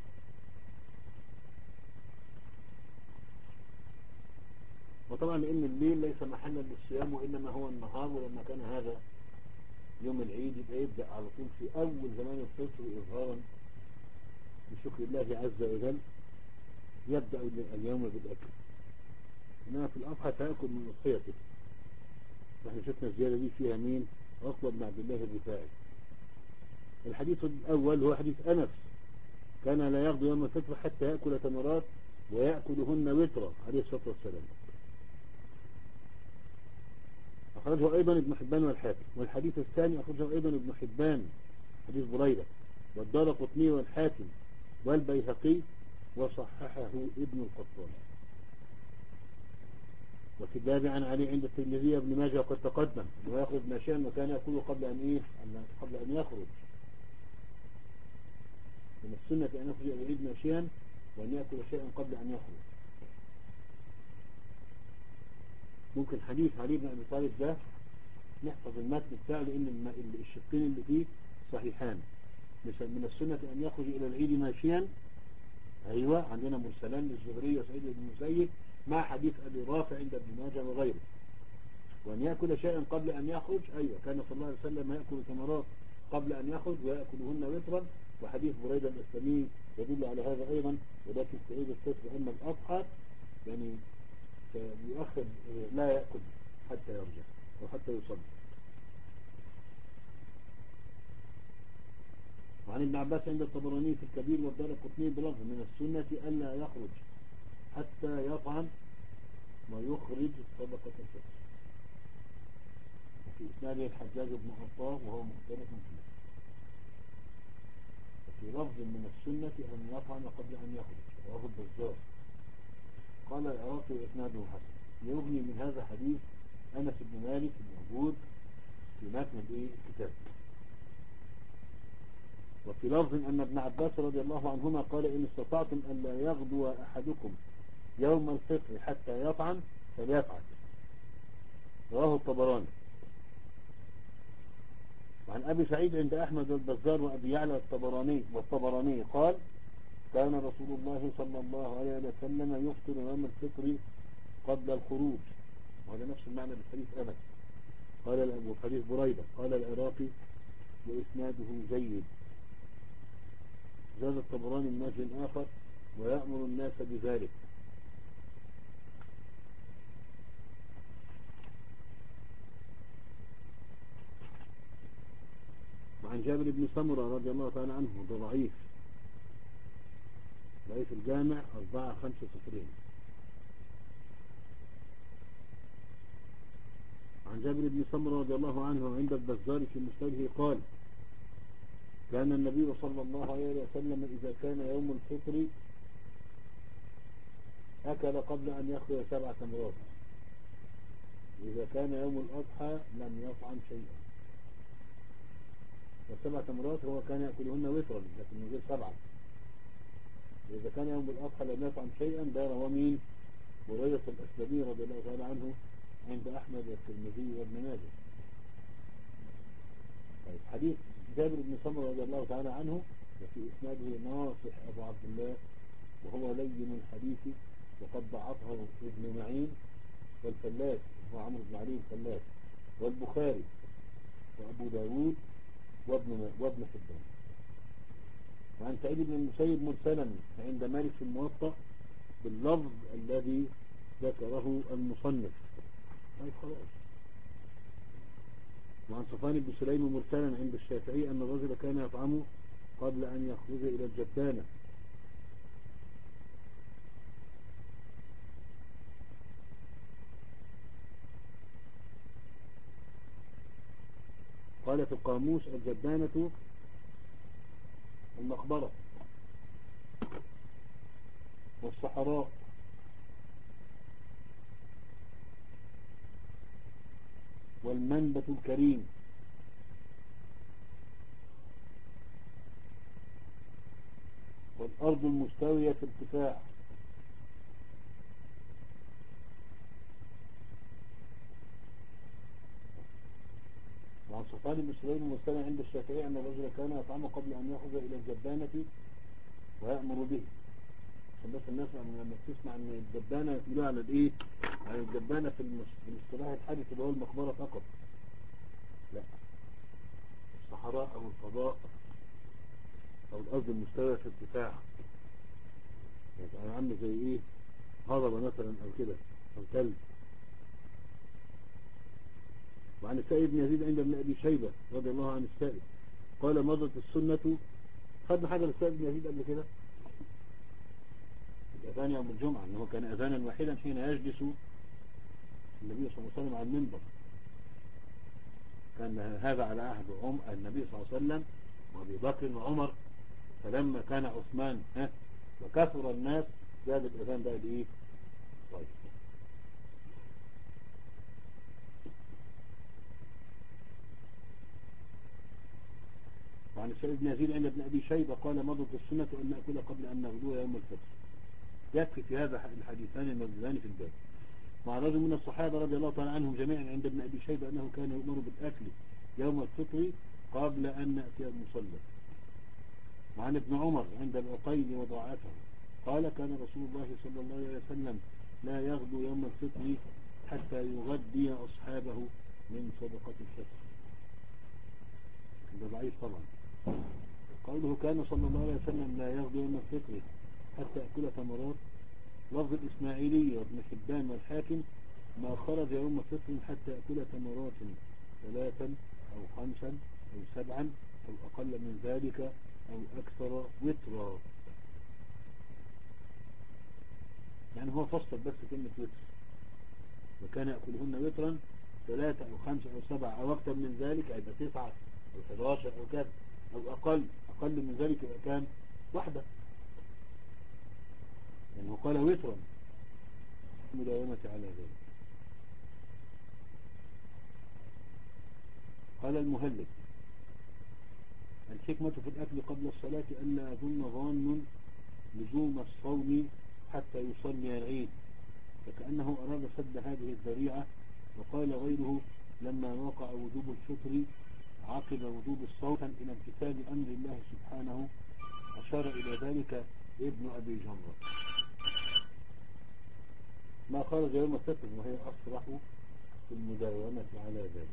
وطبعا لأن الليل ليس محلا للصيام وإنما هو النهار، ولما كان هذا يوم العيد يبقى يبدأ على طول في أول زمان الفطر إظهارا بشكر الله عز وجل يبدأ اليوم بالأكل. إنما في الأضحى فيأكل من أضحيته. نحن شفنا الزيادة دي فيها مين؟ عقبة بن عبد الله الرفاعي. الحديث الأول هو حديث أنس كان لا يغدو يوم الفطر حتى يأكل تمرات ويأكلهن وترا عليه الصلاة والسلام. أخرجه أيضا ابن حبان والحاكم. والحديث الثاني أخرجه أيضا ابن حبان حديث بريدة والدارقطني والحاكم والبيهقي وصححه ابن القطان. وفي الباب عن علي عند الترمذي وابن ماجه وقد تقدم أنه يخرج ماشيا وكان يأكله قبل أن إيه قبل أن يخرج. من السنة أن يخرج إلى العيد ماشيا وأن يأكل شيئا قبل أن يخرج. ممكن حديث علي بن أبي طالب ده نحفظ المتن بتاعه لأن الشقين اللي فيه صحيحان. من السنة أن يخرج إلى العيد ماشيا. أيوة عندنا مرسلان للزهري وسعيد بن المسيب مع حديث أبي رافع عند ابن ماجه وغيره. وأن يأكل شيئا قبل أن يخرج. أيوة كان صلى الله عليه وسلم يأكل تمرات قبل أن يخرج ويأكلهن وترا. وحديث بريدة الأسلمي يدل على هذا أيضا. ولكن في عيد الفطر أما الأضحى يعني يؤخر لا يأكل حتى يرجع أو حتى يصلي. وعن ابن عباس عند الطبراني في الكبير والدارقطني بلفظ من السنة ألا يخرج حتى يطعم ويخرج صدقة الفطر. وفي إسناده الحجاج بن عطاء وهو مختلف فيه. وفي لفظ من السنة أن يطعم قبل أن يخرج رواه البزار. قال العراقي وإسناده حسن. يغني من هذا حديث أنس بن مالك الموجود في متن الكتاب. وفي لفظ أن ابن عباس رضي الله عنهما قال إن استطعتم أن لا يغدو أحدكم يوم الفطر حتى يطعم فليفعل. رواه الطبراني. وعن أبي سعيد عند أحمد والبزار وأبي يعلى الطبراني والطبراني قال كان رسول الله صلى الله عليه وسلم يفطر يوم الفطر قبل الخروج. وهذا نفس المعنى بالحديث أنس. قال الأبو حديث بريدة. قال العراقي وإسناده جيد. زاد الطبراني من وجه آخر ويأمر الناس بذلك. وعن جابر بن سمرة رضي الله تعالى عنه ده ضعيف ضعيف الجامع أربعة خمسة صفرين. عن جابر بن سمرة رضي الله عنه عند البزار في مسنده قال كان النبي صلى الله عليه وسلم إذا كان يوم الفطر أكل قبل أن يخرج سبع تمرات. إذا كان يوم الأضحى لم يطعم شيئا. والسبع تمرات هو كان يأكلهن وترا لكن من غير سبعة. إذا كان يوم الأضحى لم يطعم شيئا ده رواه مين؟ بريدة الأسلمي رضي الله تعالى عنه عند أحمد والترمذي وابن ماجه. طيب حديث جابر بن سمرة رضي الله تعالى عنه وفي إسناده ناصح أبو عبد الله وهو لين الحديث وقد ضعفه ابن معين والفلاس هو عمرو بن علي الفلاس والبخاري وأبو داود وابن, وابن حبان. وعن سعيد بن المسيب مرسلا عند مالك في الموطأ باللفظ الذي ذكره المصنف. طيب خلاص. وعن صفوان بن سليم مرسلا عند الشافعي أن الرجل كان يطعمه قبل أن يخرج إلى الجبانة. قال في القاموس الجبانة المقبرة والصحراء والمنبت الكريم والأرض المستوية في ارتفاع وعن صفوان بن سليم مرسلا عند الشافعي أن الرجل كان يطعمه قبل أن يخرج إلى الجبانة ويأمر به. عشان بس الناس لما تسمع أن الجبانة يقولوا على الإيه؟ على الجبانة في الاصطلاح الحديث اللي هو المقبرة فقط. لا، الصحراء أو الفضاء أو الأرض المستوية في ارتفاع، يعني عامل زي إيه؟ هضبة مثلا أو كده أو تلج. وعن السائب بن يزيد عند ابن أبي شيبة رضي الله عن السائب قال مضت السنة. خدنا حاجة للسائب بن يزيد قبل كده الأذان يوم الجمعة أنه كان أذانا واحدا حين يجلس النبي صلى الله عليه وسلم على المنبر. كان هذا على عهد النبي صلى الله عليه وسلم وأبي بكر وعمر، فلما كان عثمان ها وكثر الناس زاد الأذان بقى لإيه؟ طيب. وعن السائب بن يزيد عند ابن أبي شيبة قال مضت السنة أن نأكل قبل أن نغدو يوم الفجر. يكفي في هذا الحديثان الموجودان في الباب. وعن رجل من الصحابة رضي الله تعالى عنهم جميعا عند ابن أبي شيبة أنه كان يؤمر بالأكل يوم الفطر قبل أن نأتي المصلى. وعن ابن عمر عند العقيل وضعفه قال كان رسول الله صلى الله عليه وسلم لا يغدو يوم الفطر حتى يغدي أصحابه من صدقة الفطر. ده ضعيف طبعا. قوله كان صلى الله عليه وسلم لا يغدو يوم الفطر حتى يأكل تمرات لفظ الإسماعيلي وابن حبان والحاكم ما خرج يوم فطر حتى يأكل تمرات ثلاثا أو خمسا أو سبعا أو أقل من ذلك أو أكثر وترا. يعني هو فصل بس كلمة وتر، وكان يأكلهن وترا ثلاثة أو خمسة أو سبعة أو أكثر من ذلك يبقى تسعة أو حداشر أو كذا أو أقل أقل من ذلك يبقى كام؟ واحدة. يعني هو قال وترا مداومة على ذلك. قال المهلب الحكمة في الأكل قبل الصلاة ألا يظن ظان لزوم الصوم حتى يصلي العيد، فكأنه أراد سد هذه الذريعة. وقال غيره لما وقع وجوب الفطر عقب وجوب الصوم إلى امتثال أمر الله سبحانه أشار إلى ذلك ابن أبي جمرة. ما خرج يوم الفطر وهي أصرح في المداومة على ذلك.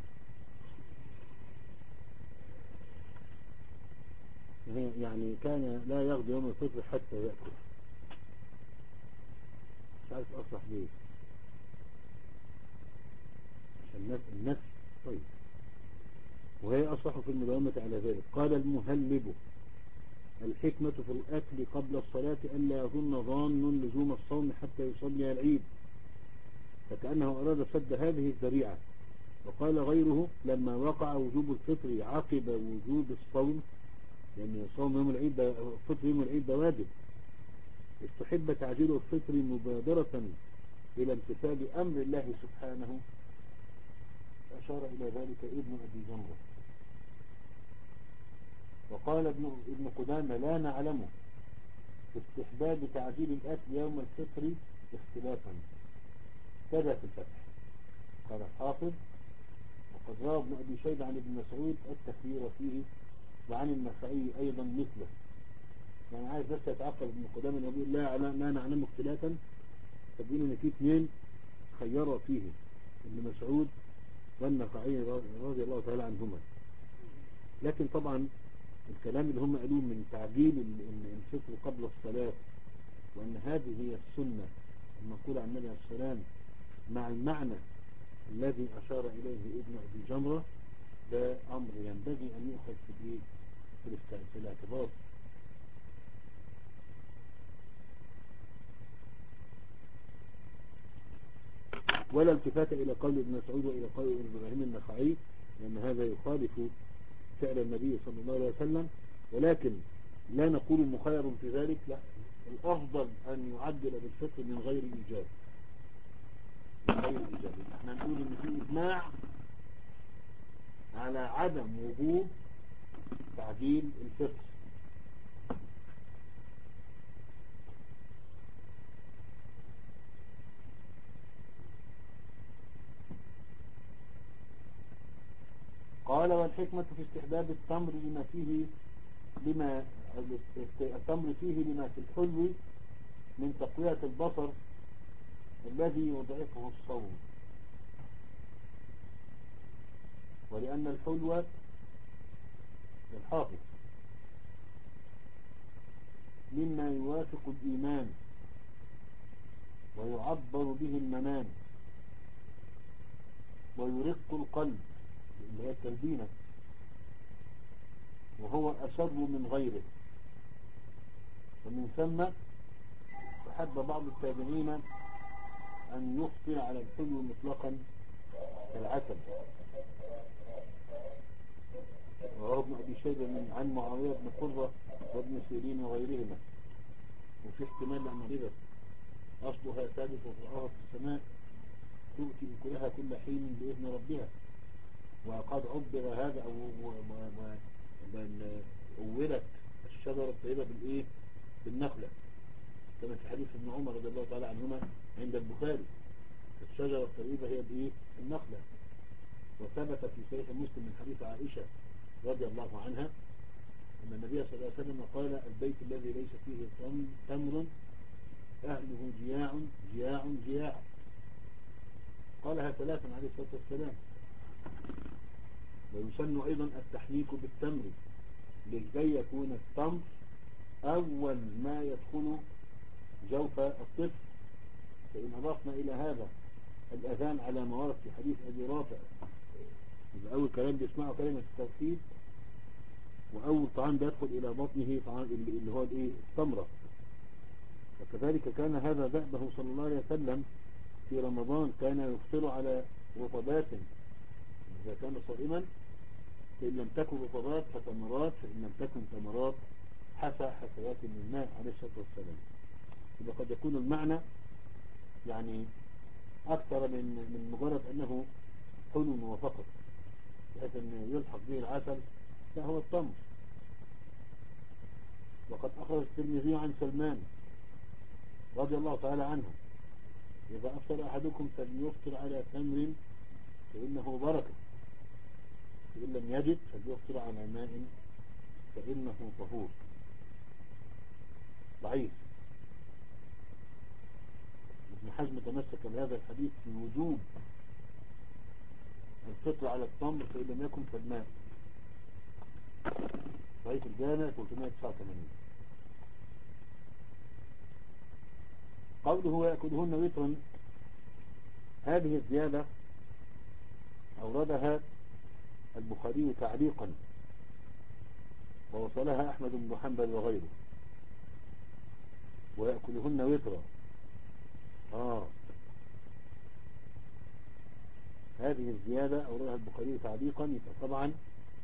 يعني كان لا يغدو يوم الفطر حتى يأكل. مش عارف أصرح ليه عشان النفس. طيب وهي أصرح في المداومة على ذلك. قال المهلب الحكمة في الأكل قبل الصلاة ألا يظن ظان لزوم الصوم حتى يصلي العيد، فكأنه أراد سد هذه الذريعة. وقال غيره لما وقع وجوب الفطر عقب وجوب الصوم، لأن يعني صوم يوم العيد الفطر يوم العيد ده واجب، استحب تعجيل الفطر مبادرة إلى امتثال أمر الله سبحانه، أشار إلى ذلك ابن أبي جمرة. وقال ابن, ابن قدامة لا نعلمه في استحباب تعجيل الأكل يوم الفطر اختلافا كذا في الفتح. قال الحافظ وقد روى ابن أبي شيبة عن ابن مسعود التخيير فيه، وعن النخعي أيضا مثله. يعني عايز بس يتعقل ابن قدامى أن يقول لا على ما نعلم اختلافا، تبين ان في اثنين خيروا فيه، ابن مسعود والنخعي رضي الله تعالى عنهما. لكن طبعا الكلام اللي هم قالوه من تعجيل الفطر قبل الصلاة، وأن هذه هي السنة المنقولة عن النبي عليه السلام، مع المعنى الذي أشار إليه ابن أبي جمرة، ده أمر ينبغي أن يؤخذ في الإيه في الاعتبار. ولا التفات إلى قول ابن مسعود وإلى قول إبراهيم النخعي، لأن هذا يخالف فعل النبي صلى الله عليه وسلم. ولكن لا نقول مخير في ذلك، لا، الأفضل أن يعدل بالفطر من غير إيجاب، من غير إيجاب. احنا نقول إن في إجماع على عدم وجوب تعديل الفطر. قال والحكمة في استحباب التمر لما فيه لما التمر فيه لما في الحلو من تقوية البصر الذي يضعفه الصوم، ولأن الحلو الحافظ مما يوافق الإيمان ويعبر به المنام ويرق القلب، اللي هي التلبينة، وهو أشر من غيره. ومن ثم أحب بعض التابعين أن يفطر على الحلو مطلقا كالعسل، وهو ابن أبي شيبة من عن معاوية بن قرة وابن سيرين وغيرهما. وفي احتمال أن ربا أصلها ثابت وفرعها في السماء تؤتي أكلها كل حين بإذن ربها. وقد عبر هذا أو أولت الشجرة الطيبة بالإيه؟ بالنخلة، كما في حديث ابن عمر رضي الله تعالى عنهما عند البخاري، الشجرة الطيبة هي بإيه؟ النخلة. وثبت في صحيح مسلم من حديث عائشة رضي الله عنها أن النبي صلى الله عليه وسلم قال البيت الذي ليس فيه تمر أهله جياع جياع جياع. قالها ثلاثا عليه الصلاة والسلام. ويسن أيضا التحنيك بالتمر لكي يكون التمر أول ما يدخل جوف الطفل. فإن أضفنا إلى هذا الأذان على ما ورد في حديث أبي رافع، يبقى أول كلام بيسمعه كلمة التوحيد، وأول طعام بيدخل إلى بطنه طعام اللي هو الإيه؟ التمرة. وكذلك كان هذا دأبه صلى الله عليه وسلم في رمضان، كان يفطر على رطبات إذا كان صائما، فإن لم تكن رطبات فتمرات، فإن لم تكن تمرات حسى حسيات من ماء عليه الصلاة والسلام. يبقى قد يكون المعنى يعني أكثر من من مجرد أنه حلو وفقط، بحيث أن يلحق به العسل، لا، هو التمر. وقد أخرج الترمذي عن سلمان رضي الله تعالى عنه إذا أفطر أحدكم فليفطر على تمر فإنه بركة، فإن لم يجد فليفطر على ماء فإنه طهور. ضعيف. ابن حزم تمسك بهذا الحديث في وجوب الفطر على التمر فإن لم يكن فالماء. ضعيف الجامع ثلاثمائة وتسعة وثمانين. قوله ويأكلهن وترا، هذه الزيادة أوردها البخاري تعليقا، ووصلها أحمد بن حنبل وغيره. ويأكلهن وترا، آه هذه الزيادة أوردها البخاري تعليقا. يبقى طبعا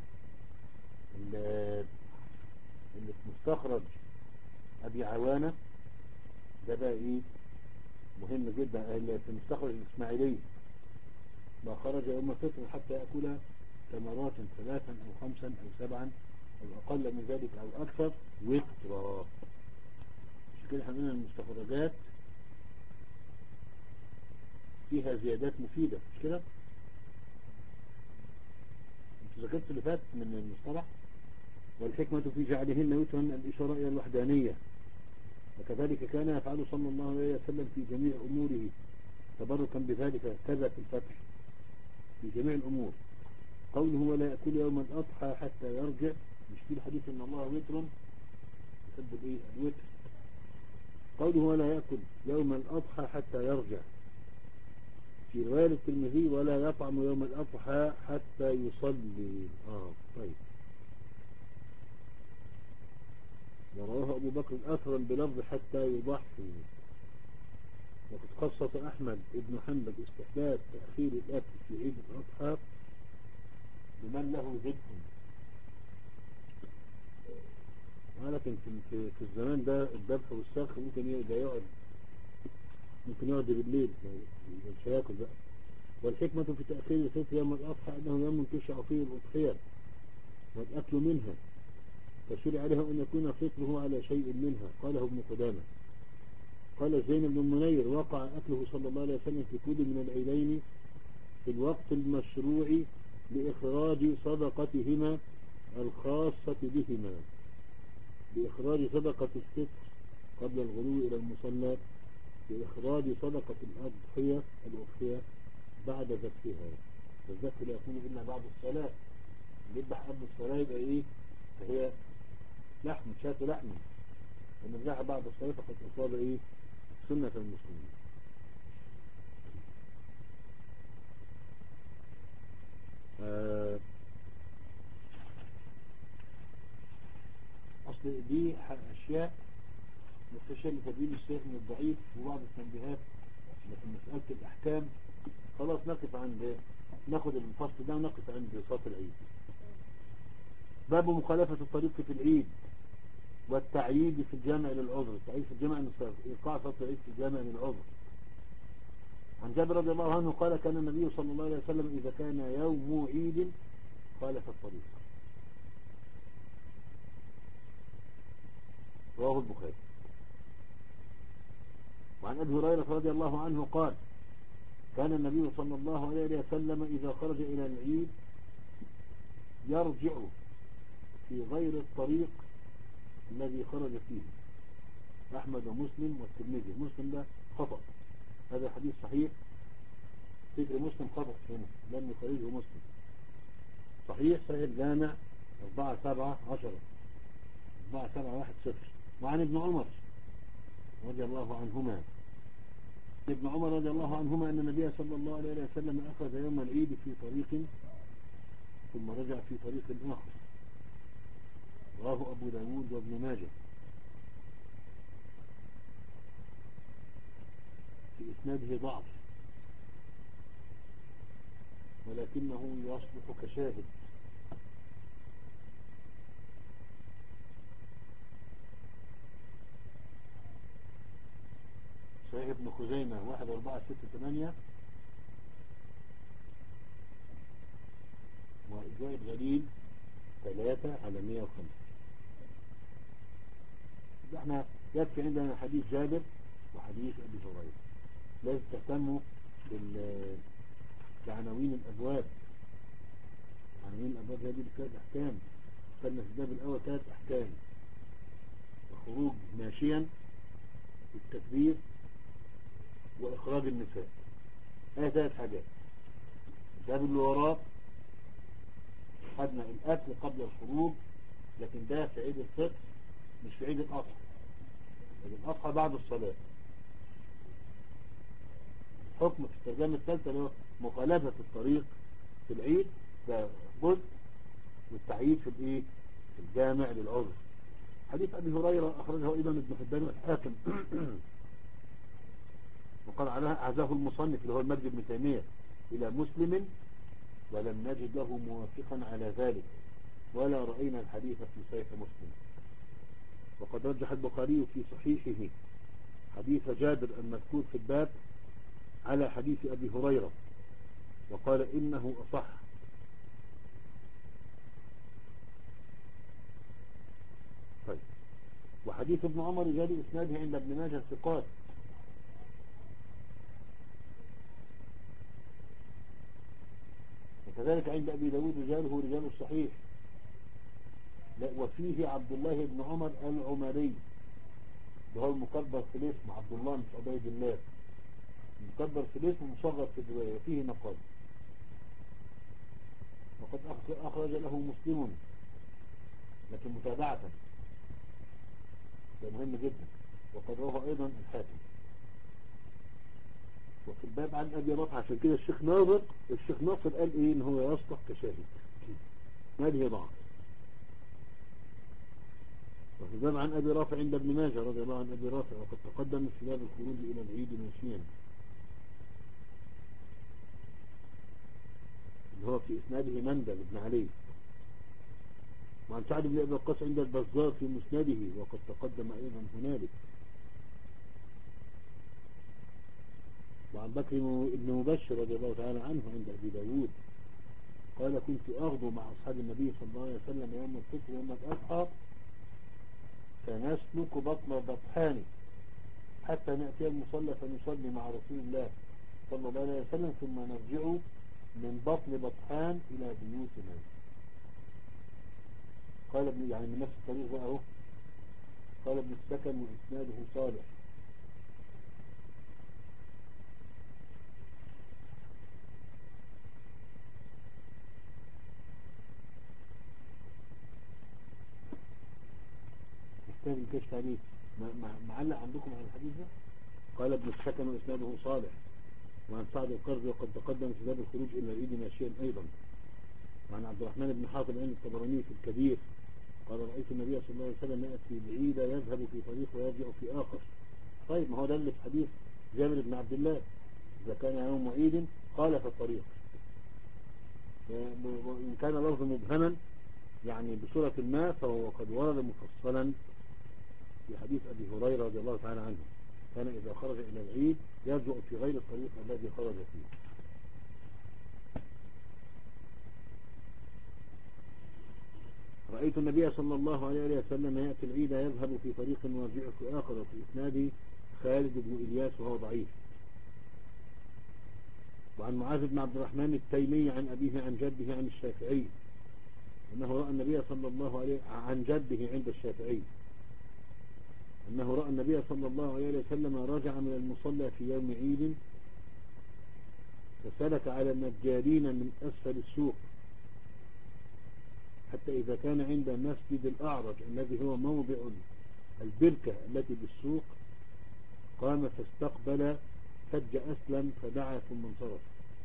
اللي في مستخرج أبي عوانة ده بقى إيه مهم جدا، اللي في مستخرج الإسماعيلي ما خرج يوم الفطر حتى يأكل تمرات ثلاثا أو خمسا أو سبعا أو أقل من ذلك أو أكثر وترا. مش كده احنا قلنا المستخرجات فيها زيادات مفيدة، مش كده؟ ذكرت اللي فات من المصطلح. والحكمة في جعلهن وترا الإشارة إلى الوحدانية، وكذلك كان يفعل صلى الله عليه وسلم في جميع أموره تبركا بذلك، كذا في الفتح في جميع الأمور. قوله ولا يأكل يوم الأضحى حتى يرجع، مش في الحديث إن الله وتر يحب الإيه الوتر. قوله ولا يأكل يوم الأضحى حتى يرجع، في رواية الترمذي ولا يطعم يوم الأضحى حتى يصلي. آه طيب. ورواه أبو بكر أثرا بلفظ حتى يضحي. وقد خصص أحمد بن حنبل استحباب تأخير الأكل في عيد الأضحى بمن له ذبح. ولكن في في الزمان ده الذبح والسرخ ممكن يقعد ممكن يقعد بالليل مش هياكل بقى. والحكمة في تأخير الفطر يوم الأضحى أنه يوم تشرع فيه الأضحية والأكل منها، فشرع له أن يكون فطره على شيء منها. قاله ابن قدامة. قال زين بن منير وقع أكله صلى الله عليه وسلم في كل من العيدين في الوقت المشروع لإخراج صدقتهما الخاصة بهما، بإخراج صدقة الفطر قبل الغلو إلى المصلى، بإخراج صدقة الأضحية الأضحية بعد ذبحها. والذبح لا يكون إلا بعد الصلاة. يذبح قبل الصلاة يبقى إيه؟ فهي لحم، شاة لحم. لما ذبح بعد الصلاة فقد أصاب إيه؟ سنة المسلمين. آه أصل دي أشياء مستشار لتبيين الشيء من الضعيف وبعض التنبيهات، لكن مسألة الأحكام خلاص نقف عند ناخد الفصل ده ونقف عند صلاة العيد. باب مخالفة الطريق في العيد والتعييد في الجامع للعذر. التعييد في الجامع إيقاع صلاة العيد في الجامع للعذر. عن جابر رضي الله عنه قال كان النبي صلى الله عليه وسلم إذا كان يوم عيد خالف الطريق. رواه البخاري. وعن أبي هريرة رضي الله عنه قال كان النبي صلى الله عليه وسلم إذا خرج إلى العيد يرجع في غير الطريق الذي خرج فيه. أحمد ومسلم والترمذي. مسلم ده خطأ، هذا حديث صحيح. فكر مسلم خطأ هنا، لم يخرجه مسلم. صحيح صحيح الجامع أربعة سبعة عشرة أربعة سبعة واحد صفر. وعن ابن عمر رضي الله عنهما ابن عمر رضي الله عنهما أن النبي صلى الله عليه وسلم أخذ يوم العيد في طريق ثم رجع في طريق آخر. رواه أبو داود وابن ماجه. في إسناده ضعف ولكنه يصلح كشاهد. صحيح ابن خزيمة واحد أربعة ستة ثمانية. وإجاء غليل ثلاثة على مئة وخمسة. احنا يكفي عندنا حديث جابر وحديث أبي هريرة. لازم تهتموا بعناوين الأبواب. عناوين الأبواب هذه ثلاث أحكام. استنى في الباب الأول ثلاث أحكام: الخروج ماشيا، التكبير، وإخراج النساء. هذه ثلاث حاجات. الباب اللي وراه خدنا الأكل قبل الخروج، لكن ده في عيد الفطر مش في عيد الأضحى. عيد الأضحى بعد الصلاة. حكم في الترجمة الثالثة اللي هو مخالفة الطريق في العيد، ده جزء، والتعييد في الايه في الجامع للعذر. حديث أبي هريرة أخرجه أيضا ابن حبان والحاكم وقال عليها أعزاه المصنف اللي هو المجد بن تيمية إلى مسلم، ولم نجد له موافقا على ذلك ولا رأينا الحديث في صحيح مسلم. وقد رجح البخاري في صحيحه حديث جابر المذكور في الباب على حديث أبي هريرة وقال إنه أصح. طيب. وحديث ابن عمر رجال إسناده عند ابن ماجه ثقات. كذلك عند أبي داود رجاله رجال الصحيح. لا، وفيه عبد الله بن عمر العمري، ده هو المكبر في الاسم، عبد الله مش عبيد الله، مكبر في الاسم مصغر في الرواية، وفيه نقل. وقد أخرج له مسلم لكن متابعة، ده مهم جدا. وقد رواه أيضا الحاكم. وفي الباب عن أبي رافع، عشان كده الشيخ ناصر الشيخ ناصر قال إيه إن هو يصلح كشاهد، هذه ضعف. وفي الباب عن أبي رافع عند ابن ماجه رضي الله عن أبي رافع، وقد تقدم في باب الخروج إلى العيد ماشيا، اللي هو في إسناده مندل بن علي. وعن سعد بن أبي وقاص عند البزار في مسنده، وقد تقدم أيضا هنالك. وعن بكر بن مبشر رضي الله تعالى عنه عند أبي داود قال كنت أغدو مع أصحاب النبي صلى الله عليه وسلم يوم الفطر يوم الأضحى، فنسلك بطن بطحان حتى نأتي المصلى فنصلي مع رسول الله صلى الله عليه وسلم، ثم نرجع من بطن بطحان إلى بيوتنا. قال ابن يعني من نفس الطريق بقى اهو. قال ابن السكن وإسناده صالح. محتاج الكشف عليه، معلق عندكم على الحديث ده. قال ابن السكن وإسناده صالح. وعن سعد القرظي وقد تقدم في باب الخروج إلى العيد ماشيا أيضا. وعن عبد الرحمن بن حاتم عند الطبراني في الكبير قال رأيت النبي صلى الله عليه وسلم يأتي بعيد يذهب في طريق ويرجع في آخر. طيب ما هو ده اللي في حديث جابر بن عبد الله، إذا كان يوم عيد قال في الطريق، وإن كان لفظ مبهما يعني بصورة ما فهو قد ورد مفصلا في حديث أبي هريرة رضي الله تعالى عنه، كان إذا خرج إلى العيد يرجع في غير الطريق الذي خرج فيه. رأيت النبي صلى الله عليه وسلم يأتي العيد يذهب في طريق ويرجع في آخر، وفي إسناده خالد بن إلياس وهو ضعيف. وعن معاذ بن عبد الرحمن التيمي عن أبيه عن جده عن الشافعي أنه رأى النبي صلى الله عليه عن جده عند الشافعي أنه رأى النبي صلى الله عليه وسلم رجع من المصلى في يوم عيد فسلك على النجارين من أسفل السوق حتى إذا كان عند مسجد الأعرج الذي هو موضع البركة التي بالسوق قام فاستقبل فج أسلم فدعا ثم انصرف.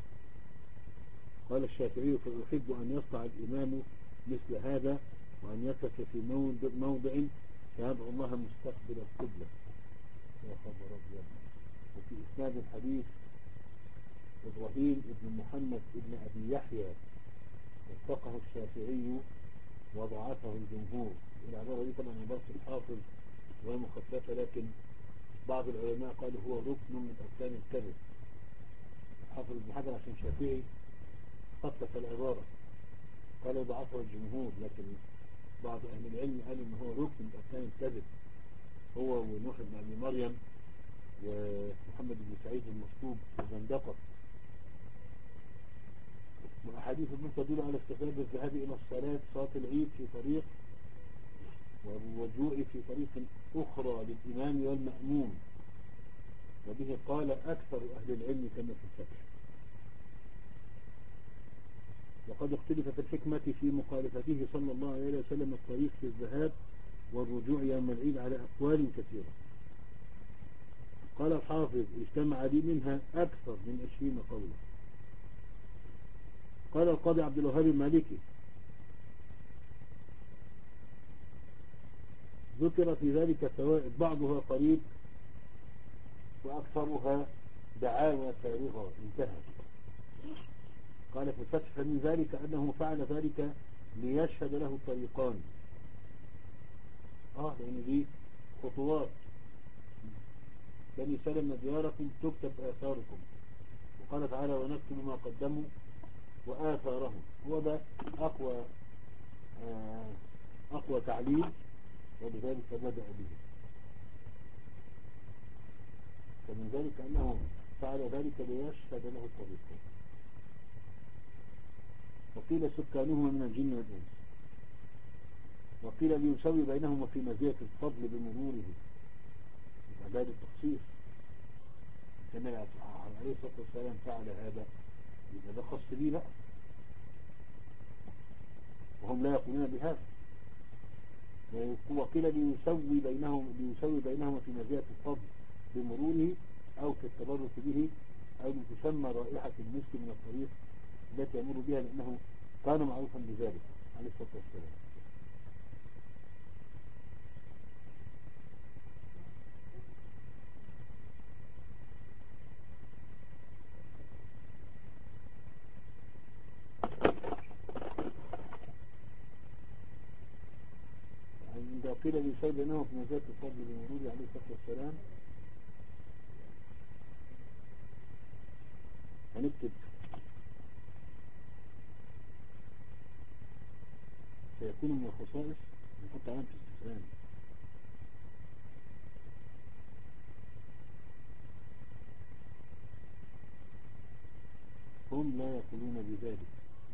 قال الشافعي فأحب أن يصنع الإمام مثل هذا وأن يقف في موضع فيدعو الله مستقبل القبلة. يا خبر أبيض. وفي إسناد الحديث إبراهيم ابن محمد ابن أبي يحيى وثقه الشافعي وضعفه الجمهور. العبارة دي طبعا عبارة الحافظ ومخففة، لكن بعض العلماء قالوا هو ركن من أركان الكذب. الحافظ ابن حجر عشان شافعي خفف العبارة قالوا ضعفه الجمهور، لكن بعض أهل العلم قالوا إن هو ركن من أركان الكذب، هو ونوح بن أبي مريم ومحمد بن سعيد المصلوب وزندقة. وأحاديث ابن تدل على استحباب الذهاب إلى الصلاة صلاة العيد في طريق والرجوع في طريق أخرى للإمام والمأموم، وبه قال أكثر أهل العلم كما في الفتح. وقد اختلف في الحكمة في مخالفته صلى الله عليه وسلم الطريق في الذهاب والرجوع يوم العيد على أقوال كثيرة. قال الحافظ اجتمع لي منها أكثر من عشرين قولا. قال القاضي عبد الوهاب المالكي ذكر في ذلك فوائد بعضها قريب وأكثرها دعاوى فارغة انتهى. قال في الفتح فمن ذلك أنه فعل ذلك ليشهد له الطريقان. آه يعني دي خطوات بني سلم دياركم تكتب آثاركم، وقال تعالى ونكتب ما قدموا وآثارهم. هو ده أقوى آه أقوى تعليل، ولذلك بدأ به. فمن ذلك أنه فعل ذلك ليشهد له الطريقان. وقيل سكانهما من الجن والإنس. وقيل ليسوي بينهما في مزية الفضل بمروره، يبقى ده التخصيص. كان عليه الصلاة والسلام فعل هذا، يبقى ده خاص بيه بقى، وهم لا يقولون بهذا. وقيل ليسوي بينهم ليسوي بينهما في مزية الفضل بمروره، أو في التبرك به، أو لتسمى رائحة المسك من الطريق التي يمر بها، لأنه كان معروفا بذلك عليه الصلاة والسلام. عند قيل ليسوي بينهما في مزية الفضل بمروره عليه الصلاة والسلام، هنكتب سيكون من الخصائص، نحط علامة استفهام. هم لا يقولون بذلك.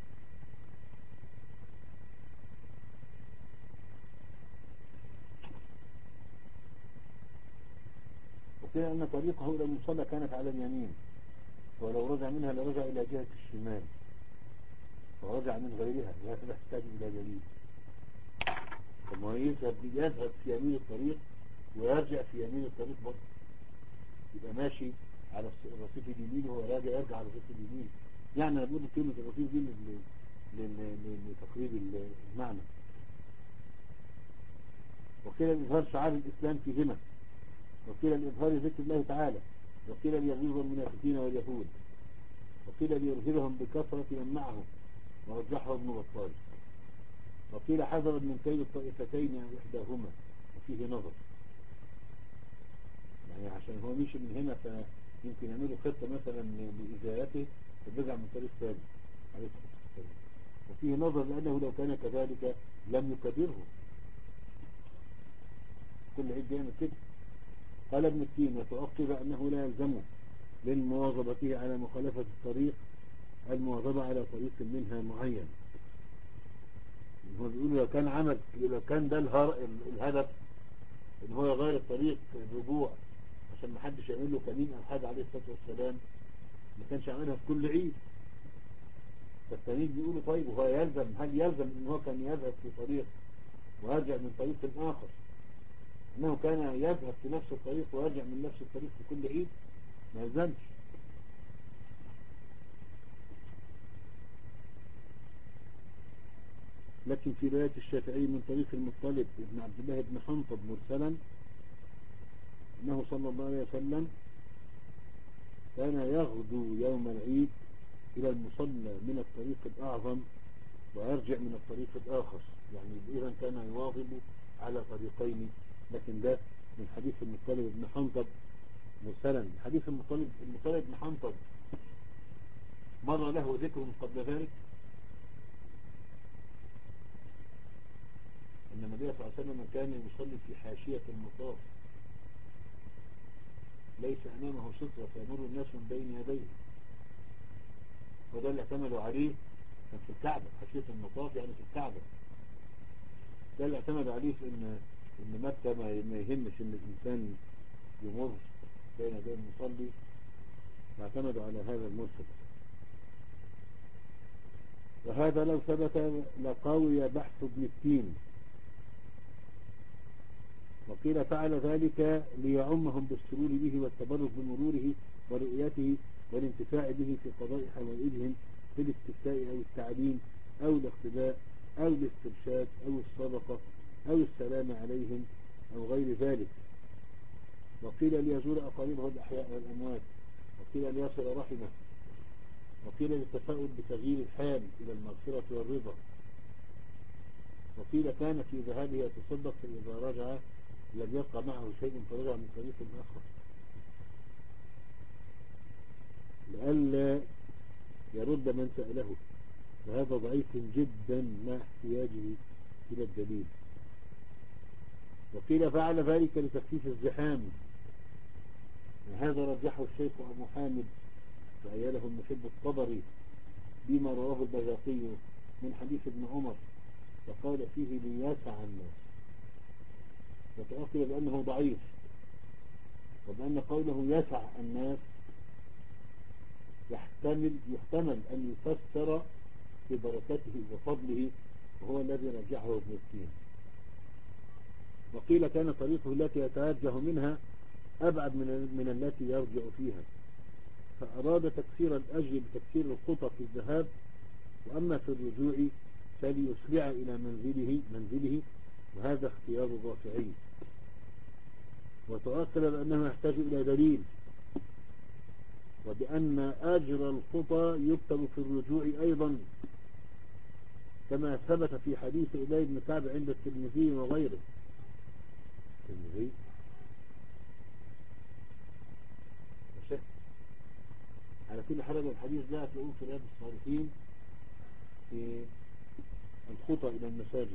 وقيل أن طريقه إلى المصلى كانت على اليمين، ولو رجع منها لرجع إلى جهة الشمال، ورجع من غيرها لا تحتاج إلى دليل. فما يذهب يذهب في يمين الطريق ويرجع في يمين الطريق برضه، يبقى ماشي على الرصيف اليمين وهو راجع يرجع على الرصيف اليمين. يعني أنا بقول كلمة الرصيف دي لتقريب المعنى. وقيل الإظهار شعار الإسلام فيهما، وقيل الإظهار ذكر الله تعالى، وقيل ليغيظ المنافقين واليهود، وقيل ليرهبهم بكثرة من معهم، ورجحه ابن بطال. وقيل حذرا من كيد الطائفتين أو إحداهما، وفيه نظر، يعني عشان هو مشي من هنا فيمكن يعملوا خطة مثلا لإزالته فبرجع من طريق ثاني عليه الصلاة والسلام. وفيه نظر لأنه لو كان كذلك لم يكبره، كل عيد بيعمل كده. قال ابن التين وتعقب أنه لا يلزمه للمواظبة على مخالفة الطريق المواظبة على طريق منها معين. هو بيقول لو كان عمل لو كان ده الهدف ان هو يغير الطريق الرجوع عشان ما حدش يعمل له كمين او حاجه عليه الصلاه والسلام، ما كانش عاملها في كل عيد. فالتانيين بيقولوا طيب وهو يلزم هل يلزم ان هو كان يذهب في طريق ويرجع من طريق اخر، انه كان يذهب في نفس الطريق ويرجع من نفس الطريق في كل عيد؟ ما يلزمش. لكن في رواية الشافعي من طريق المطلب ابن عبد الله بن حنطب مرسلا انه صلى الله عليه وسلم كان يغدو يوم العيد الى المصلى من الطريق الاعظم ويرجع من الطريق الاخر، يعني اذا كان يواظب على طريقين. لكن ده من حديث المطلب بن حنطب مرسلا. حديث المطلب المطلب بن حنطب مر له ذكر قبل ذلك أن النبي صلى الله عليه وسلم كان يصلي في حاشية المطاف ليس أمامه سترة فيمر الناس من بين يديه، وده اللي اعتمدوا عليه كان في الكعبة. حاشية المطاف يعني في الكعبة، ده اللي اعتمدوا عليه في إن إن مكة ما يهمش إن الإنسان يمر بين يدي المصلي، واعتمدوا على هذا المرسل. وهذا لو ثبت لقوي بحث ابن التين. وقيل فعل ذلك ليعمهم بالسرور به والتبرك بمروره ورؤيته والانتفاع به في قضاء حوائجهم في الاستفتاء أو التعليم أو الاقتداء أو الاسترشاد أو الصدقة أو السلام عليهم أو غير ذلك. وقيل ليزور أقاربه الأحياء والأموات، وقيل ليصل رحمه، وقيل للتفاؤل بتغيير الحال إلى المغفرة والرضا. وقيل كان في ذهابه يتصدق فإذا رجع لم يبقى معه شيء فرجع من طريق آخر لئلا يرد من سأله، وهذا ضعيف جدا مع احتياجه إلى الدليل. وقيل فعل ذلك لتخفيف الزحام، وهذا رجحه الشيخ أبو حامد وأياله المحب الطبري بما رواه البيهقي من حديث ابن عمر وقال فيه ليسع الناس، وتأكد بأنه ضعيف، وبأن قوله يسع الناس يحتمل يحتمل أن يفسر ببركته وفضله، وهو الذي رجعه ابن التين. وقيل كان طريقه التي يتوجه منها أبعد من من التي يرجع فيها، فأراد تكسير الأجر بتكسير الخطى في الذهاب، وأما في الرجوع فليسرع إلى منزله منزله وهذا اختيار الرافعي. وتؤكد بأنه يحتاج إلى دليل، وبأن أجر الخطى يكتب في الرجوع أيضا، كما ثبت في حديث إلي بن كعب عند الترمذي وغيره. الترمذي على كل حال الحديث ده تلاقوه في رياض الصالحين في الخطى إلى المساجد،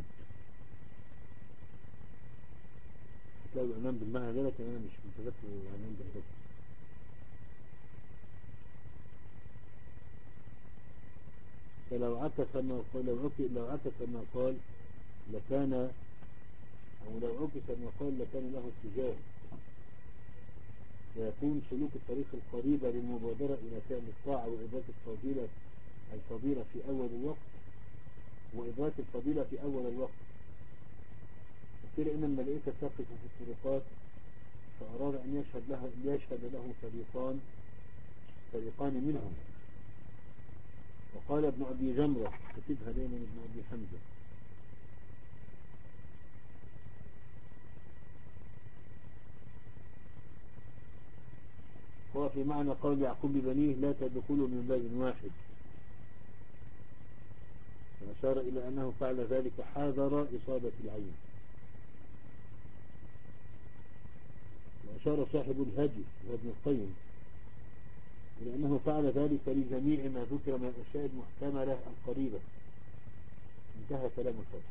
هتلاقوا العنوان بالمعنى ده، لكن أنا مش متذكر العنوان بالضبط. فلو عكس ما قال لو عكس لو عكس ما قال لكان أو لو عكس ما قال لكان له اتجاه، ويكون سلوك الطريق القريبة للمبادرة إلى فعل الطاعة وإدراك الفضيلة الفضيلة في أول الوقت وإدراك الفضيلة في أول الوقت. قيل إن الملائكة تقف في الطرقات، فأراد أن يشهد له يشهد له فريقان فريقان منهم. وقال ابن أبي جمرة، كتبها دائما ابن أبي حمزة، هو في معنى قول يعقوب لبنيه لا تدخلوا من باب واحد، فأشار إلى أنه فعل ذلك حاذر إصابة العين. وأشار صاحب الهدي وابن القيم إلى أنه فعل ذلك لجميع ما ذكر من الأشياء المحتملة القريبة. انتهى كلام الفتح.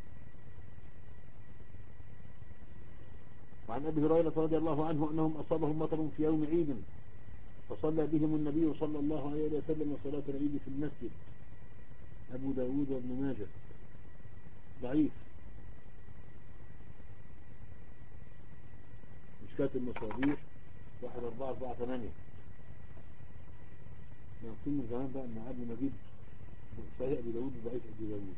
وعن أبي هريرة رضي الله عنه أنهم أصابهم مطر في يوم عيد، فصلى بهم النبي صلى الله عليه وسلم صلاة العيد في المسجد. أبو داود وابن ماجه. ضعيف. مشكاة المصابيح واحد أربعة أربعة ثمانية. نقول من زمان بقى أن قبل ما أجيب صحيح أبي داود ضعيف أبي داود.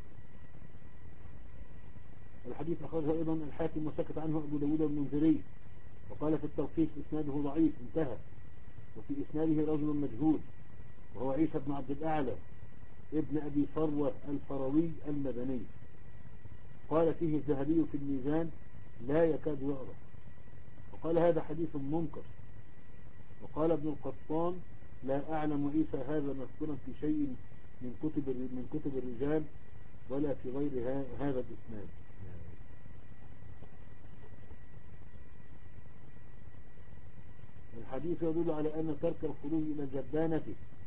الحديث أخرجه أيضا الحاكم وسكت عنه أبو داود المنذري، وقال في التوقيف إسناده ضعيف انتهى. وفي إسناده رجل مجهول وهو عيسى بن عبد الأعلى ابن أبي فروة الفروي المدني. قال فيه الذهبي في الميزان لا يكاد يعرف، وقال هذا حديث منكر. وقال ابن القطان لا أعلم عيسى هذا مذكورا في شيء من كتب من كتب الرجال ولا في غير هذا الإسناد. الحديث يدل على أن ترك الخروج إلى الجبانة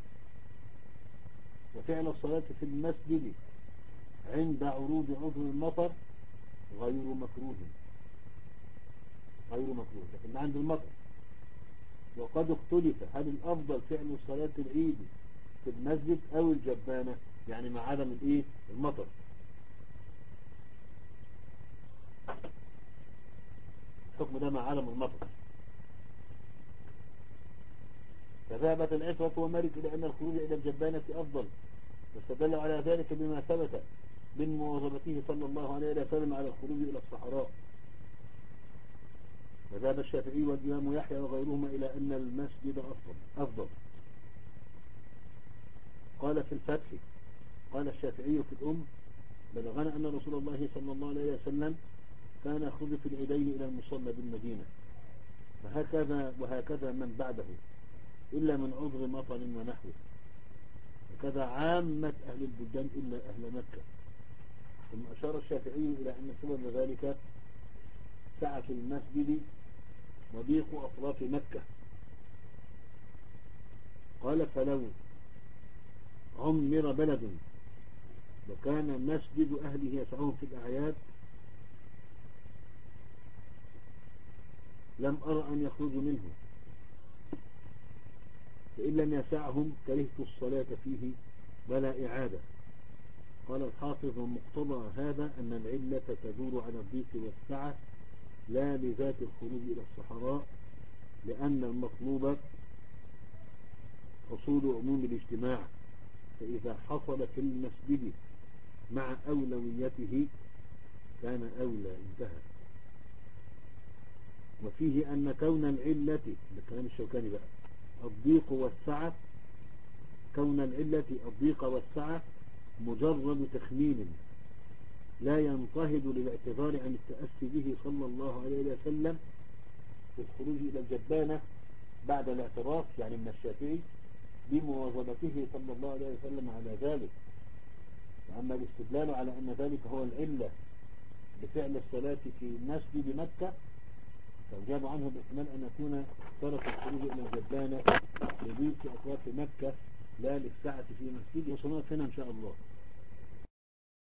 وفعل الصلاة في المسجد عند عروض عذر المطر غير مكروه غير مكروه لكن عند المطر. وقد اختلف هل الأفضل فعل صلاة العيد في المسجد أو الجبانة، يعني مع عدم الإيه المطر. الحكم ده مع عدم المطر. فذهبت العشرة ومالك إلى أن الخروج إلى الجبانة أفضل، واستدل على ذلك بما ثبت من مواظبته صلى الله عليه وسلم على الخروج إلى الصحراء. وذهب الشافعي والإمام يحيى وغيرهما إلى أن المسجد أفضل أفضل. قال في الفتح قال الشافعي في الأم بلغنا أن رسول الله صلى الله عليه وسلم كان يخرج في العيدين إلى المصلى بالمدينة، وهكذا وهكذا من بعده إلا من عذر مطر ونحوه، وكذا عامة أهل البلدان إلا أهل مكة. ثم أشار الشافعي إلى أن سبب ذلك سعة المسجد وضيق أطراف مكة. قال فلو عمر بلد وكان مسجد أهله يسعون في الأعياد لم أرى أن يخرجوا منه، فإن لم يسعهم كرهت الصلاة فيه ولا إعادة. قال الحافظ: ومقتضى هذا أن العلة تدور على الضيق والسعة لا لذات الخروج إلى الصحراء، لأن المطلوب حصول عموم الاجتماع، فإذا حصل في المسجد مع أولويته كان أولى. انتهى. وفيه أن كون العلة، بكلام الشوكاني بقى، الضيق والسعة، كون العلة الضيق والسعة مجرد تخمين لا ينتهض للاعتذار عن التأسي به صلى الله عليه وسلم في الخروج إلى الجبانة بعد الاعتراف، يعني من الشافعي، بمواظبته صلى الله عليه وسلم على ذلك. وأما الاستدلال على أن ذلك هو العلة بفعل الصلاة في مسجد مكة، فأجاب عنه باحتمال أن يكون ترك الخروج إلى الجبانة لضيق أطراف مكة لا للسعة في مسجده. وسنقف هنا إن شاء الله.